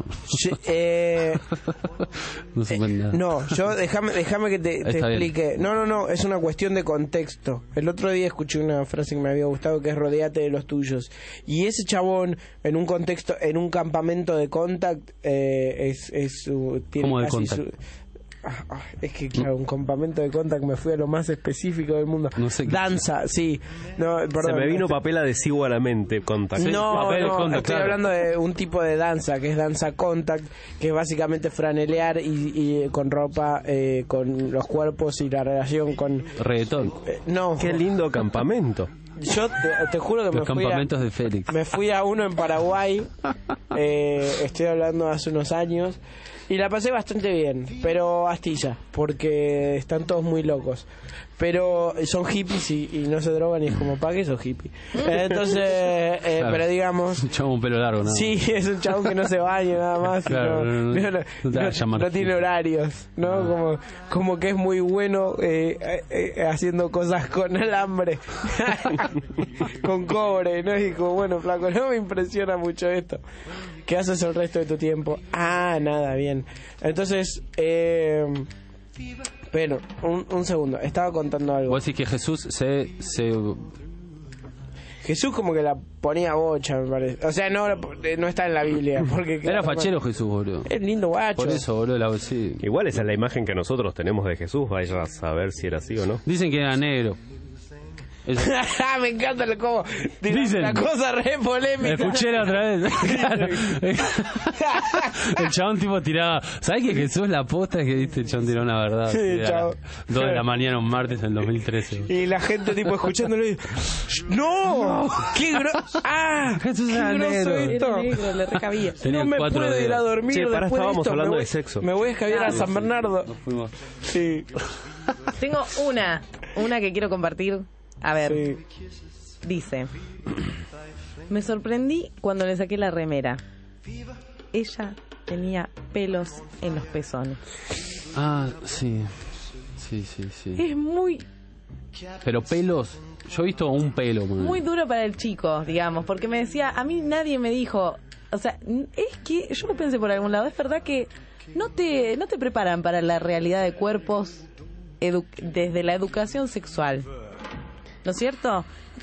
no se puede nada. No, yo déjame que te explique. Bien. No, es una cuestión de contexto. El otro día escuché una frase que me había gustado, que es rodeate de los tuyos. Y ese chabón, en un contexto, en un campamento de Contact, tiene ¿Cómo de casi Contact? Es que claro, un campamento de Contact, me fui a lo más específico del mundo. No sé danza, sí. No, perdón, se me vino papel adhesivo a la mente, Contact. No, Contact, estoy hablando de un tipo de danza, que es danza Contact, que es básicamente franelear y con ropa, con los cuerpos y la relación con... Reggaetón. No. Qué lindo campamento. Yo te juro que los campamentos de Félix. Me fui a uno en Paraguay, estoy hablando hace unos años, y la pasé bastante bien, pero astilla, porque están todos muy locos. Pero son hippies y no se drogan y es como, ¿para qué sos hippie? Entonces, claro. Pero digamos... Un chabón con pelo largo, ¿no? Sí, es un chabón que no se baña nada más. Claro, no tiene horarios, ¿no? Como que es muy bueno haciendo cosas con alambre, con cobre, ¿no? Y como, bueno, flaco, no me impresiona mucho esto. ¿Qué haces el resto de tu tiempo? Nada, bien. Entonces, pero, un segundo, estaba contando algo. Vos decís que Jesús Jesús como que la ponía bocha, me parece. O sea, no está en la Biblia. Porque era fachero Jesús, boludo. Es lindo guacho. Por eso, boludo. Sí. Igual esa es la imagen que nosotros tenemos de Jesús. Vaya a saber si era así o no. Dicen que era negro. Me encanta cómo dicen, la cosa re polémica. Escuché la otra vez. Claro. El chabón tipo tiraba. ¿Sabes que Jesús la posta es que diste? El chabón tiró una verdad. Sí, chavo. 2 de la mañana un martes en 2013. Y la gente tipo escuchándolo y ¡no! ¡Qué grosso! Jesús era negro. Era negro, le recabía. No me puedo ir a dormir. Che, estábamos de hablando de sexo. Me voy a escabiar a San Bernardo. Nos fuimos. Sí. Tengo una que quiero compartir. A ver, dice: me sorprendí cuando le saqué la remera. Ella tenía pelos en los pezones. Sí. Es muy... Pero pelos... Yo he visto un pelo. Muy duro para el chico, digamos, porque me decía, a mí nadie me dijo... O sea, es que yo lo pensé por algún lado. Es verdad que no te preparan para la realidad de cuerpos desde la educación sexual. ¿No es cierto?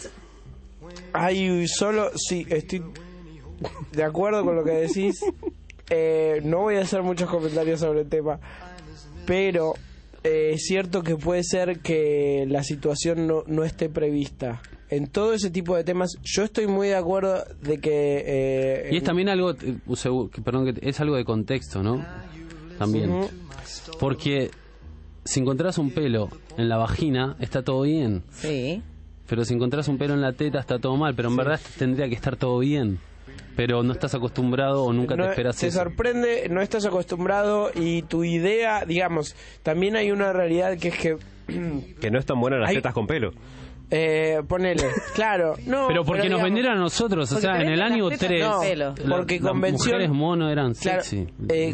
Sí, estoy de acuerdo con lo que decís. No voy a hacer muchos comentarios sobre el tema, pero es cierto que puede ser que la situación no esté prevista. En todo ese tipo de temas, yo estoy muy de acuerdo de que... y es también algo, perdón, que es algo de contexto, ¿no? También. Porque si encontrás un pelo en la vagina, está todo bien. Sí. Pero si encontrás un pelo en la teta, está todo mal. Pero en verdad tendría que estar todo bien. Pero no estás acostumbrado o nunca te esperas eso. Te sorprende, no estás acostumbrado y tu idea, digamos, también hay una realidad que es que... que no están buenas las tetas con pelo. Ponele, claro. No, pero porque nos vendieron a nosotros, o sea, en el año 3 porque las mujeres mono eran sexy.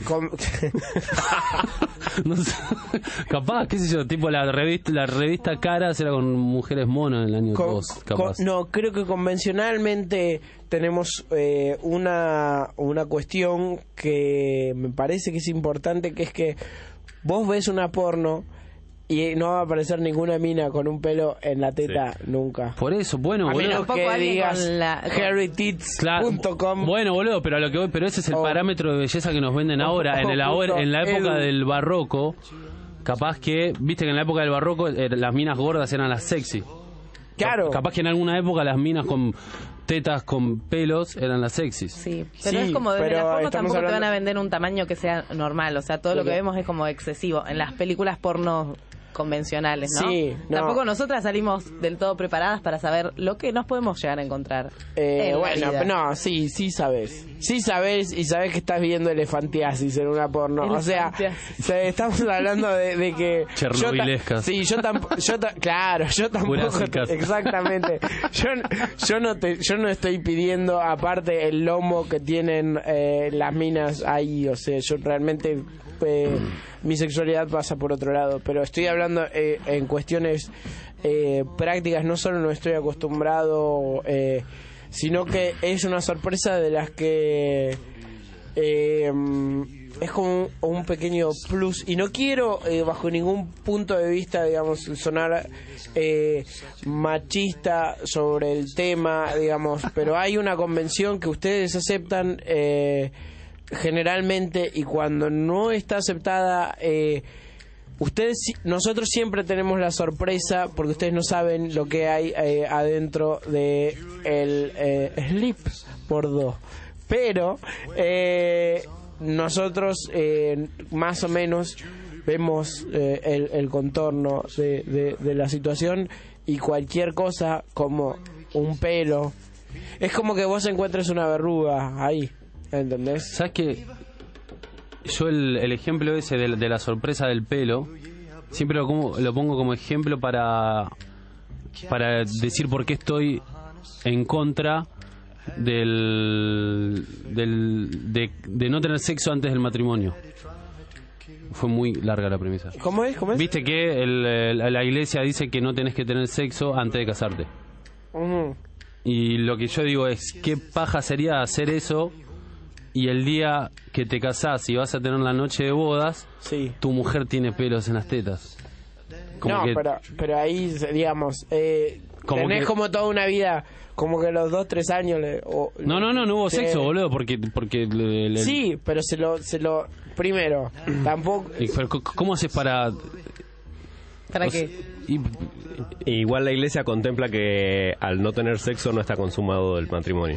No sé, capaz, qué sé yo, tipo la revista Caras era con mujeres mono en el año 2, capaz. No, creo que convencionalmente tenemos una cuestión que me parece que es importante, que es que vos ves una porno y no va a aparecer ninguna mina con un pelo en la teta nunca. Por eso, bueno, a menos boludo, que digas hairytits.com. Bueno, boludo, pero a lo que voy, pero ese es el parámetro de belleza que nos venden ahora. En la época del barroco, capaz que, viste que en la época del barroco las minas gordas eran las sexy. Claro. Capaz que en alguna época las minas con tetas con pelos eran las sexys. Sí, pero es como desde la porno tampoco te van a vender un tamaño que sea normal, o sea, todo lo que vemos es como excesivo. En las películas porno convencionales, ¿no? Sí, tampoco nosotras salimos del todo preparadas para saber lo que nos podemos llegar a encontrar. Sí sabes. Sí sabes y sabes que estás viendo elefantiasis en una porno. O sea, estamos hablando de que... Chernobilescas. Claro, yo tampoco... Exactamente. Yo no estoy pidiendo, aparte, el lomo que tienen las minas ahí. O sea, yo realmente... mi sexualidad pasa por otro lado, pero estoy hablando en cuestiones prácticas. No solo no estoy acostumbrado, sino que es una sorpresa de las que es como un pequeño plus, y no quiero bajo ningún punto de vista, digamos, sonar machista sobre el tema, digamos, pero hay una convención que ustedes aceptan generalmente, y cuando no está aceptada, nosotros siempre tenemos la sorpresa, porque ustedes no saben lo que hay adentro de el slip bordeaux, pero nosotros más o menos vemos el contorno de la situación, y cualquier cosa como un pelo, es como que vos encuentres una verruga ahí. ¿Entendés? ¿Sabes qué? Yo el ejemplo ese de la sorpresa del pelo siempre lo pongo como ejemplo para decir por qué estoy en contra de no tener sexo antes del matrimonio. Fue muy larga la premisa. ¿Cómo es? Viste que la iglesia dice que no tenés que tener sexo antes de casarte. Y lo que yo digo es, ¿qué paja sería hacer eso? Y el día que te casás y vas a tener la noche de bodas, tu mujer tiene pelos en las tetas. Pero ahí, digamos, tenés como toda una vida, como que los 2-3 años... No hubo sexo, boludo, porque sí, pero se lo primero, tampoco... Pero ¿cómo haces para...? ¿Para qué? Igual la iglesia contempla que al no tener sexo no está consumado el matrimonio.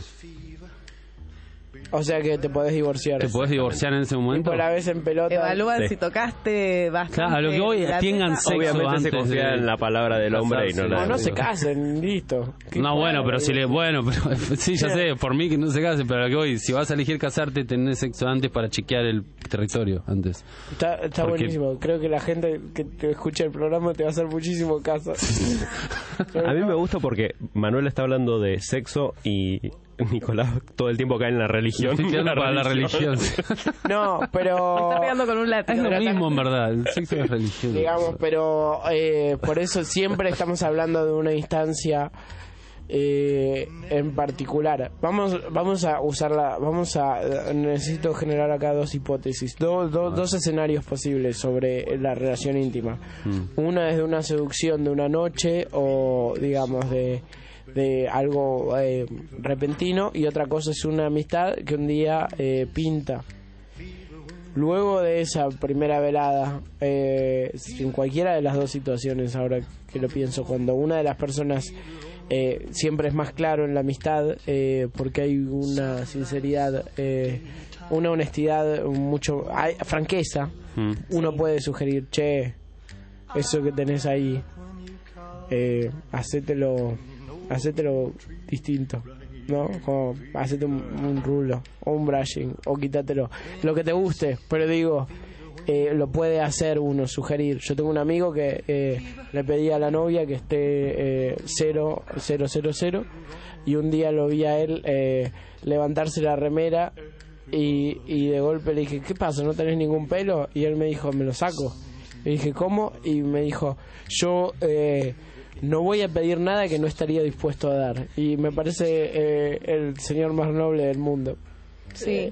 O sea que te podés divorciar. ¿Te podés divorciar en ese momento? Por la vez en pelota. Evalúan si tocaste bastante. Claro, a lo que voy, tengan sexo. Obviamente antes se confía en la palabra del hombre y no la... No se casen, listo. No, bueno, pero si le... Bueno, pero sí, ya sé, por mí que no se casen, pero a lo que voy, si vas a elegir casarte, tenés sexo antes para chequear el territorio antes. Está buenísimo. Creo que la gente que te escucha el programa te va a hacer muchísimo caso. A mí me gusta porque Manuel está hablando de sexo y Nicolás todo el tiempo cae en la religión. Para la religión. No, pero... Está pegando con un látigo. Es lo mismo, en verdad. El sexo es religión. Digamos, pero por eso siempre estamos hablando de una instancia en particular. Vamos a usarla. Necesito generar acá dos hipótesis, dos escenarios posibles sobre la relación íntima. Una es de una seducción de una noche, o digamos de algo repentino, y otra cosa es una amistad que un día pinta. luego de esa primera velada, en cualquiera de las dos situaciones, ahora que lo pienso, cuando una de las personas siempre es más claro en la amistad, porque hay una sinceridad, una honestidad, hay franqueza, uno puede sugerir, che, eso que tenés ahí, hacételo distinto, ¿no? Como hacete un rulo o un brushing o quítatelo, lo que te guste, pero digo, lo puede hacer uno, sugerir. Yo tengo un amigo que le pedí a la novia que esté 0, y un día lo vi a él levantarse la remera y de golpe le dije, ¿qué pasa? ¿No tenés ningún pelo? Y él me dijo, me lo saco. Le dije, ¿cómo? Y me dijo, yo no voy a pedir nada que no estaría dispuesto a dar. Y me parece el señor más noble del mundo. Sí,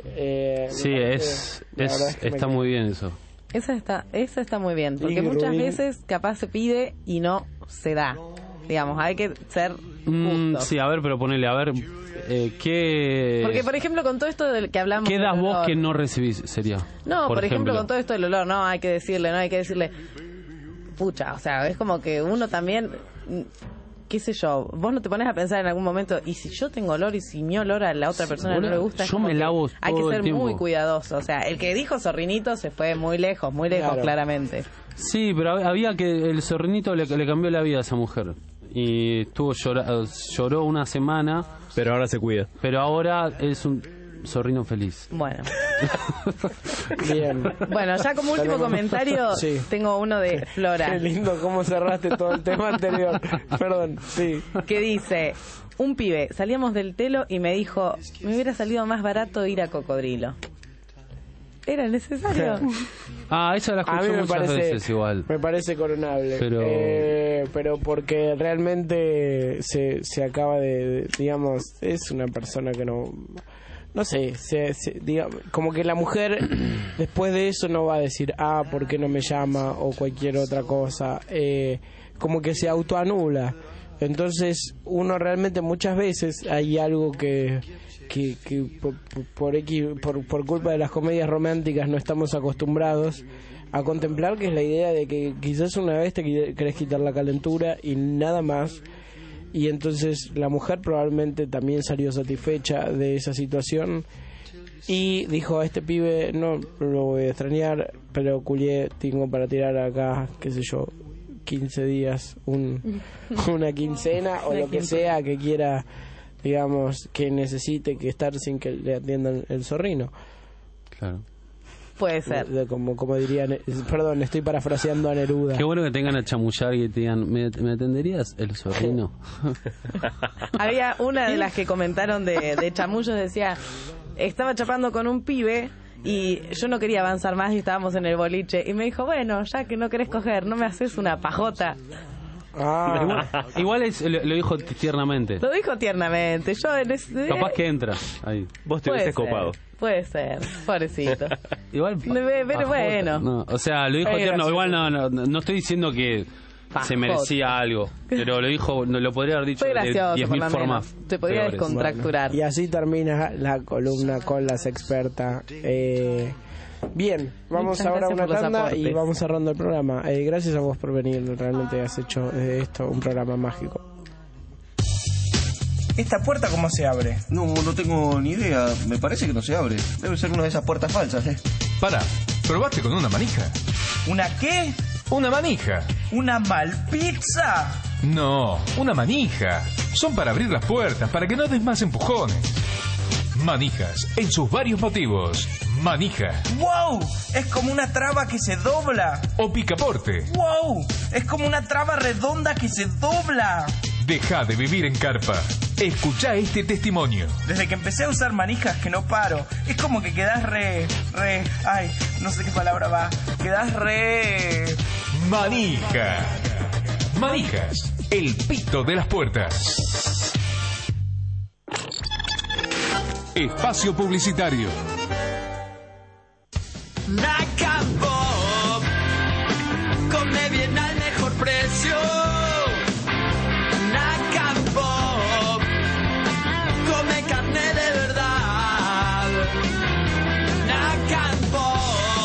está muy bien eso. Eso está muy bien, porque muchas veces capaz se pide y no se da. Digamos, hay que ser justos. Sí, a ver, pero ponele, a ver, ¿qué...? Porque, por ejemplo, con todo esto del que hablamos... ¿Qué das vos que no recibís, sería? No, por ejemplo, con todo esto del olor, no hay que decirle... Pucha, o sea, es como que uno también... qué sé yo, vos no te pones a pensar en algún momento, y si yo tengo olor y si mi olor a la otra persona no le gusta, yo me lavo todo hay que ser el tiempo. muy cuidadoso. O sea, el que dijo zorrinito se fue muy lejos, claro. Claramente. Sí, pero había que el zorrinito le cambió la vida a esa mujer. Y lloró una semana. Pero ahora se cuida. Pero ahora es un zorrino feliz. Bueno. Bien. Bueno, ya como último comentario, sí. Tengo uno de Flora. Qué lindo cómo cerraste todo el tema anterior. Perdón, sí. Que dice, un pibe, salíamos del telo y me dijo, me hubiera salido más barato ir a Cocodrilo. ¿Era necesario? Esa la escuché muchas veces igual. Me parece coronable. Pero porque realmente se acaba de, digamos, es una persona que no sé, digamos, como que la mujer después de eso no va a decir, ¿por qué no me llama? O cualquier otra cosa. Como que se autoanula. Entonces, uno realmente muchas veces hay algo que por culpa de las comedias románticas no estamos acostumbrados a contemplar, que es la idea de que quizás una vez te querés quitar la calentura y nada más, y entonces la mujer probablemente también salió satisfecha de esa situación y dijo, a este pibe no lo voy a extrañar, pero culié, tengo para tirar acá, qué sé yo, 15 días, una quincena o lo que sea que quiera, digamos, que necesite que estar sin que le atiendan el zorrino. Claro. Puede ser. Como dirían, perdón, estoy parafraseando a Neruda. Qué bueno que tengan a chamullar y te digan, ¿me atenderías el zorrino? Había una de las que comentaron de chamullos, decía, estaba chapando con un pibe y yo no quería avanzar más y estábamos en el boliche y me dijo, bueno, ya que no querés coger, ¿no me haces una pajota? Igual lo dijo tiernamente. Lo dijo tiernamente. Yo capaz que entra ahí. Vos te hubieses copado. Puede ser, pobrecito. Igual. Pero bueno. No, o sea, lo dijo tierno. Igual no estoy diciendo que se merecía algo, pero lo podría haber dicho de 10.000 formas. Te podría descontracturar. Bueno, y así termina la columna con las expertas. Bien, vamos ahora a una tanda y vamos cerrando el programa. Gracias a vos por venir, realmente has hecho de esto un programa mágico. ¿Esta puerta cómo se abre? No tengo ni idea, me parece que no se abre. Debe ser una de esas puertas falsas, Pará, ¿probaste con una manija? ¿Una qué? Una manija. ¿Una malpizza? No, una manija. Son para abrir las puertas, para que no des más empujones. Manijas, en sus varios motivos. Manija. ¡Wow! Es como una traba que se dobla. O picaporte. ¡Wow! Es como una traba redonda que se dobla. Deja de vivir en carpa. Escuchá este testimonio. Desde que empecé a usar manijas que no paro, es como que quedás ay, no sé qué palabra va. Quedás Manija. Manijas, el pito de las puertas. Espacio publicitario. Nacan Pop, come bien al mejor precio. Nacan Pop, come carne de verdad. Nacan Pop,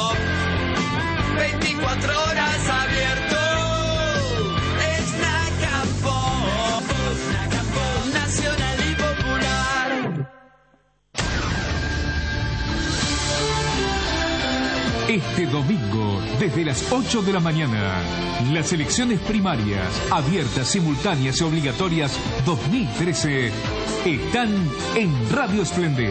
Este domingo, desde las 8 de la mañana, las elecciones primarias, abiertas, simultáneas y obligatorias 2013, están en Radio Splendid.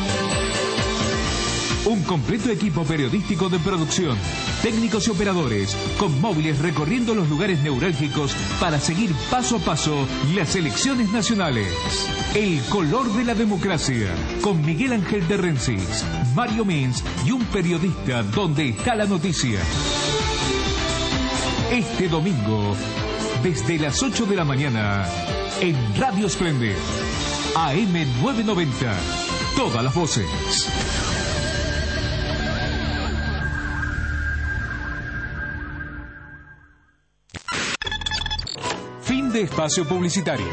Un completo equipo periodístico de producción, técnicos y operadores, con móviles recorriendo los lugares neurálgicos para seguir paso a paso las elecciones nacionales. El color de la democracia, con Miguel Ángel de Rensis, Mario Mins y un periodista donde está la noticia. Este domingo, desde las 8 de la mañana, en Radio Splendid, AM 990, todas las voces. Fin de espacio publicitario.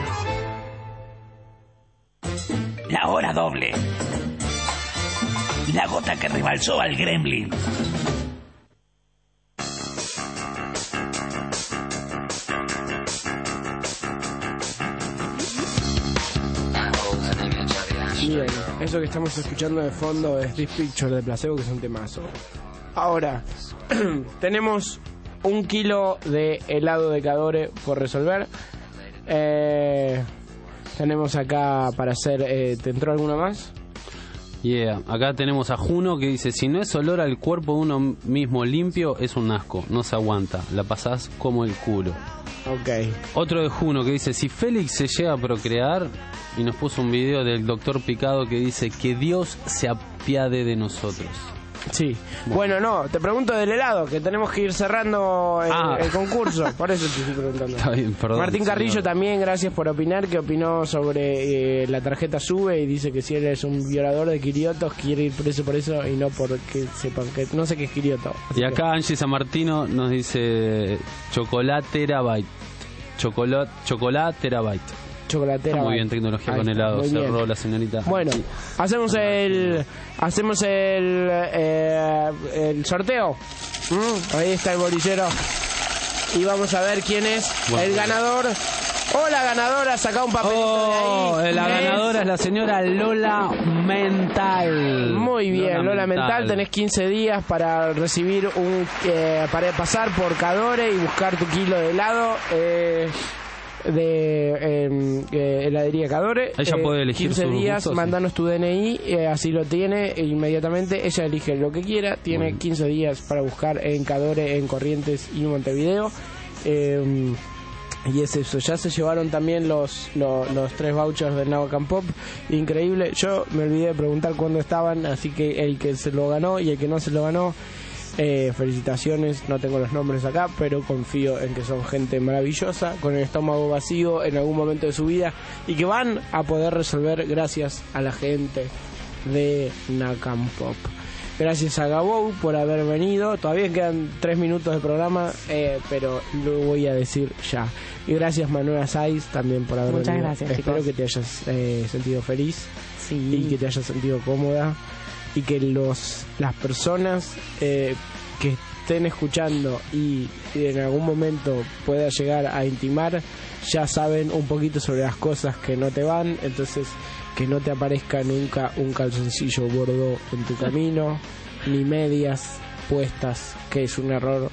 La hora doble. La gota que rebalsó al gremlin. Bien, eso que estamos escuchando de fondo es This Picture de Placebo, que es un temazo. Ahora, tenemos 1 kilo de helado de Cadore por resolver. Tenemos acá para hacer... ¿te entró alguna más? Yeah, acá tenemos a Juno que dice: si no es olor al cuerpo de uno mismo limpio, es un asco, no se aguanta, la pasás como el culo. Ok. Otro de Juno que dice: si Félix se llega a procrear, y nos puso un video del doctor Picado que dice: que Dios se apiade de nosotros. Sí. Bueno, no, te pregunto del helado, que tenemos que ir cerrando el concurso. Por eso te estoy preguntando. Está bien, perdón. Martín Carrillo señor. también, gracias por opinar, que opinó sobre la tarjeta SUBE y dice que si él es un violador de quiriotos, quiere ir preso por eso y no porque sepan que no sé qué es quirioto. Y acá Angie San Martino nos dice: chocolaterabyte. Chocolaterabyte. Chocolatera. Está muy bien, tecnología con helado, cerró la señorita. Bueno, hacemos el sorteo. Ahí está el bolillero y vamos a ver quién es el ganador o la ganadora. Saca un papelito de ahí. La ganadora es la señora Lola Mental. Muy bien, Lola Mental, tenés 15 días para recibir para pasar por Cadore y buscar tu kilo de helado de heladería Cadore. Ella puede elegir 15 días, gustos, mandanos tu DNI, así lo tiene inmediatamente. Ella elige lo que quiera, tiene 15 días para buscar en Cadore, en Corrientes y Montevideo. Y es eso, ya se llevaron también los 3 vouchers del Navacan Pop. Increíble, yo me olvidé de preguntar cuándo estaban, así que el que se lo ganó y el que no se lo ganó, felicitaciones, no tengo los nombres acá, pero confío en que son gente maravillosa, con el estómago vacío en algún momento de su vida y que van a poder resolver gracias a la gente de Navacan Pop. Gracias a Gabou por haber venido. Todavía quedan 3 minutos de programa, pero lo voy a decir ya. Y gracias Manuela Saiz también por haber venido. Muchas gracias, Espero chicos. que te hayas sentido feliz, sí, y que te hayas sentido cómoda, y que las personas que estén escuchando y en algún momento pueda llegar a intimar, ya saben un poquito sobre las cosas que no te van. Entonces, que no te aparezca nunca un calzoncillo gordo en tu camino, ni medias puestas, que es un error.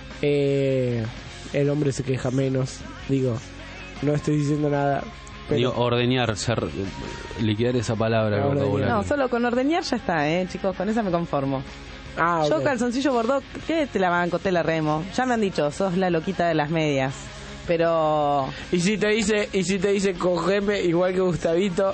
El hombre se queja menos. Digo, no estoy diciendo nada. Digo, ordeñar, liquidar esa palabra. No, solo con ordeñar ya está, chicos, con esa me conformo. Yo okay. Calzoncillo Bordeaux, ¿qué te la banco? Te la remo. Ya me han dicho, sos la loquita de las medias. Pero... Y si te dice cogeme igual que Gustavito,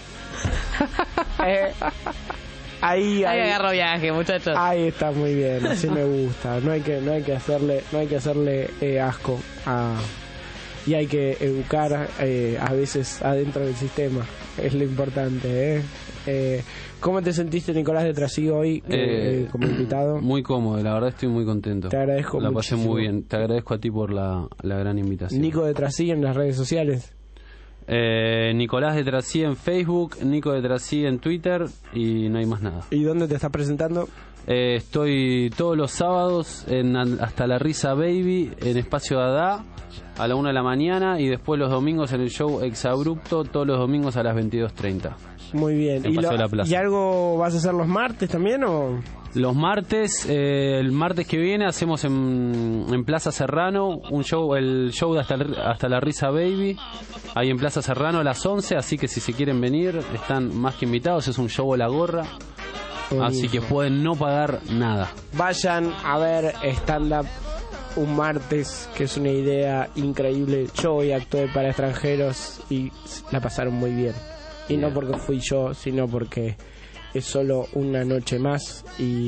ahí agarro viaje, muchachos. Ahí está, muy bien, así me gusta. No hay que hacerle asco y hay que educar a veces adentro del sistema, es lo importante. ¿Cómo te sentiste, Nicolás de Trasigo, hoy como invitado? Muy cómodo, la verdad estoy muy contento. Te agradezco La muchísimo. pasé muy bien, te agradezco a ti por la gran invitación. Nico de Trasigo en las redes sociales. Nicolás de Trasí en Facebook, Nico de Trasí en Twitter y no hay más nada. ¿Y dónde te estás presentando? Estoy todos los sábados en Hasta la Risa Baby en Espacio Dada a la 1 de la mañana y después los domingos en el show Exabrupto todos los domingos a las 22:30. Muy bien. En Paseo de la Plaza. ¿Y algo vas a hacer los martes también o...? Los martes, el martes que viene hacemos en Plaza Serrano el show de hasta la Risa Baby, ahí en Plaza Serrano a las 11, así que si se quieren venir están más que invitados, es un show a la gorra, así que pueden no pagar nada. Vayan a ver stand-up un martes, que es una idea increíble. Yo hoy actué para extranjeros y la pasaron muy bien. Y no porque fui yo, sino porque es solo una noche más y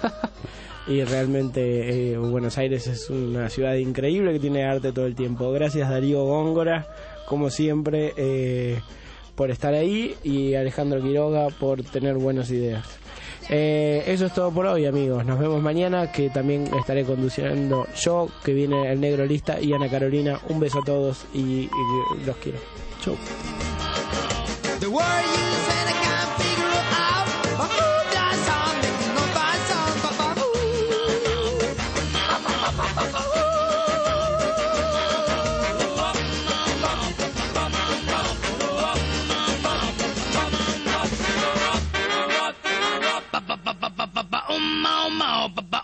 realmente Buenos Aires es una ciudad increíble que tiene arte todo el tiempo. Gracias Darío Góngora, como siempre, por estar ahí, y Alejandro Quiroga por tener buenas ideas. Eso es todo por hoy, amigos. Nos vemos mañana, que también estaré conduciendo yo, que viene el Negro Lista y Ana Carolina. Un beso a todos y los quiero. Chau. Mao, mao,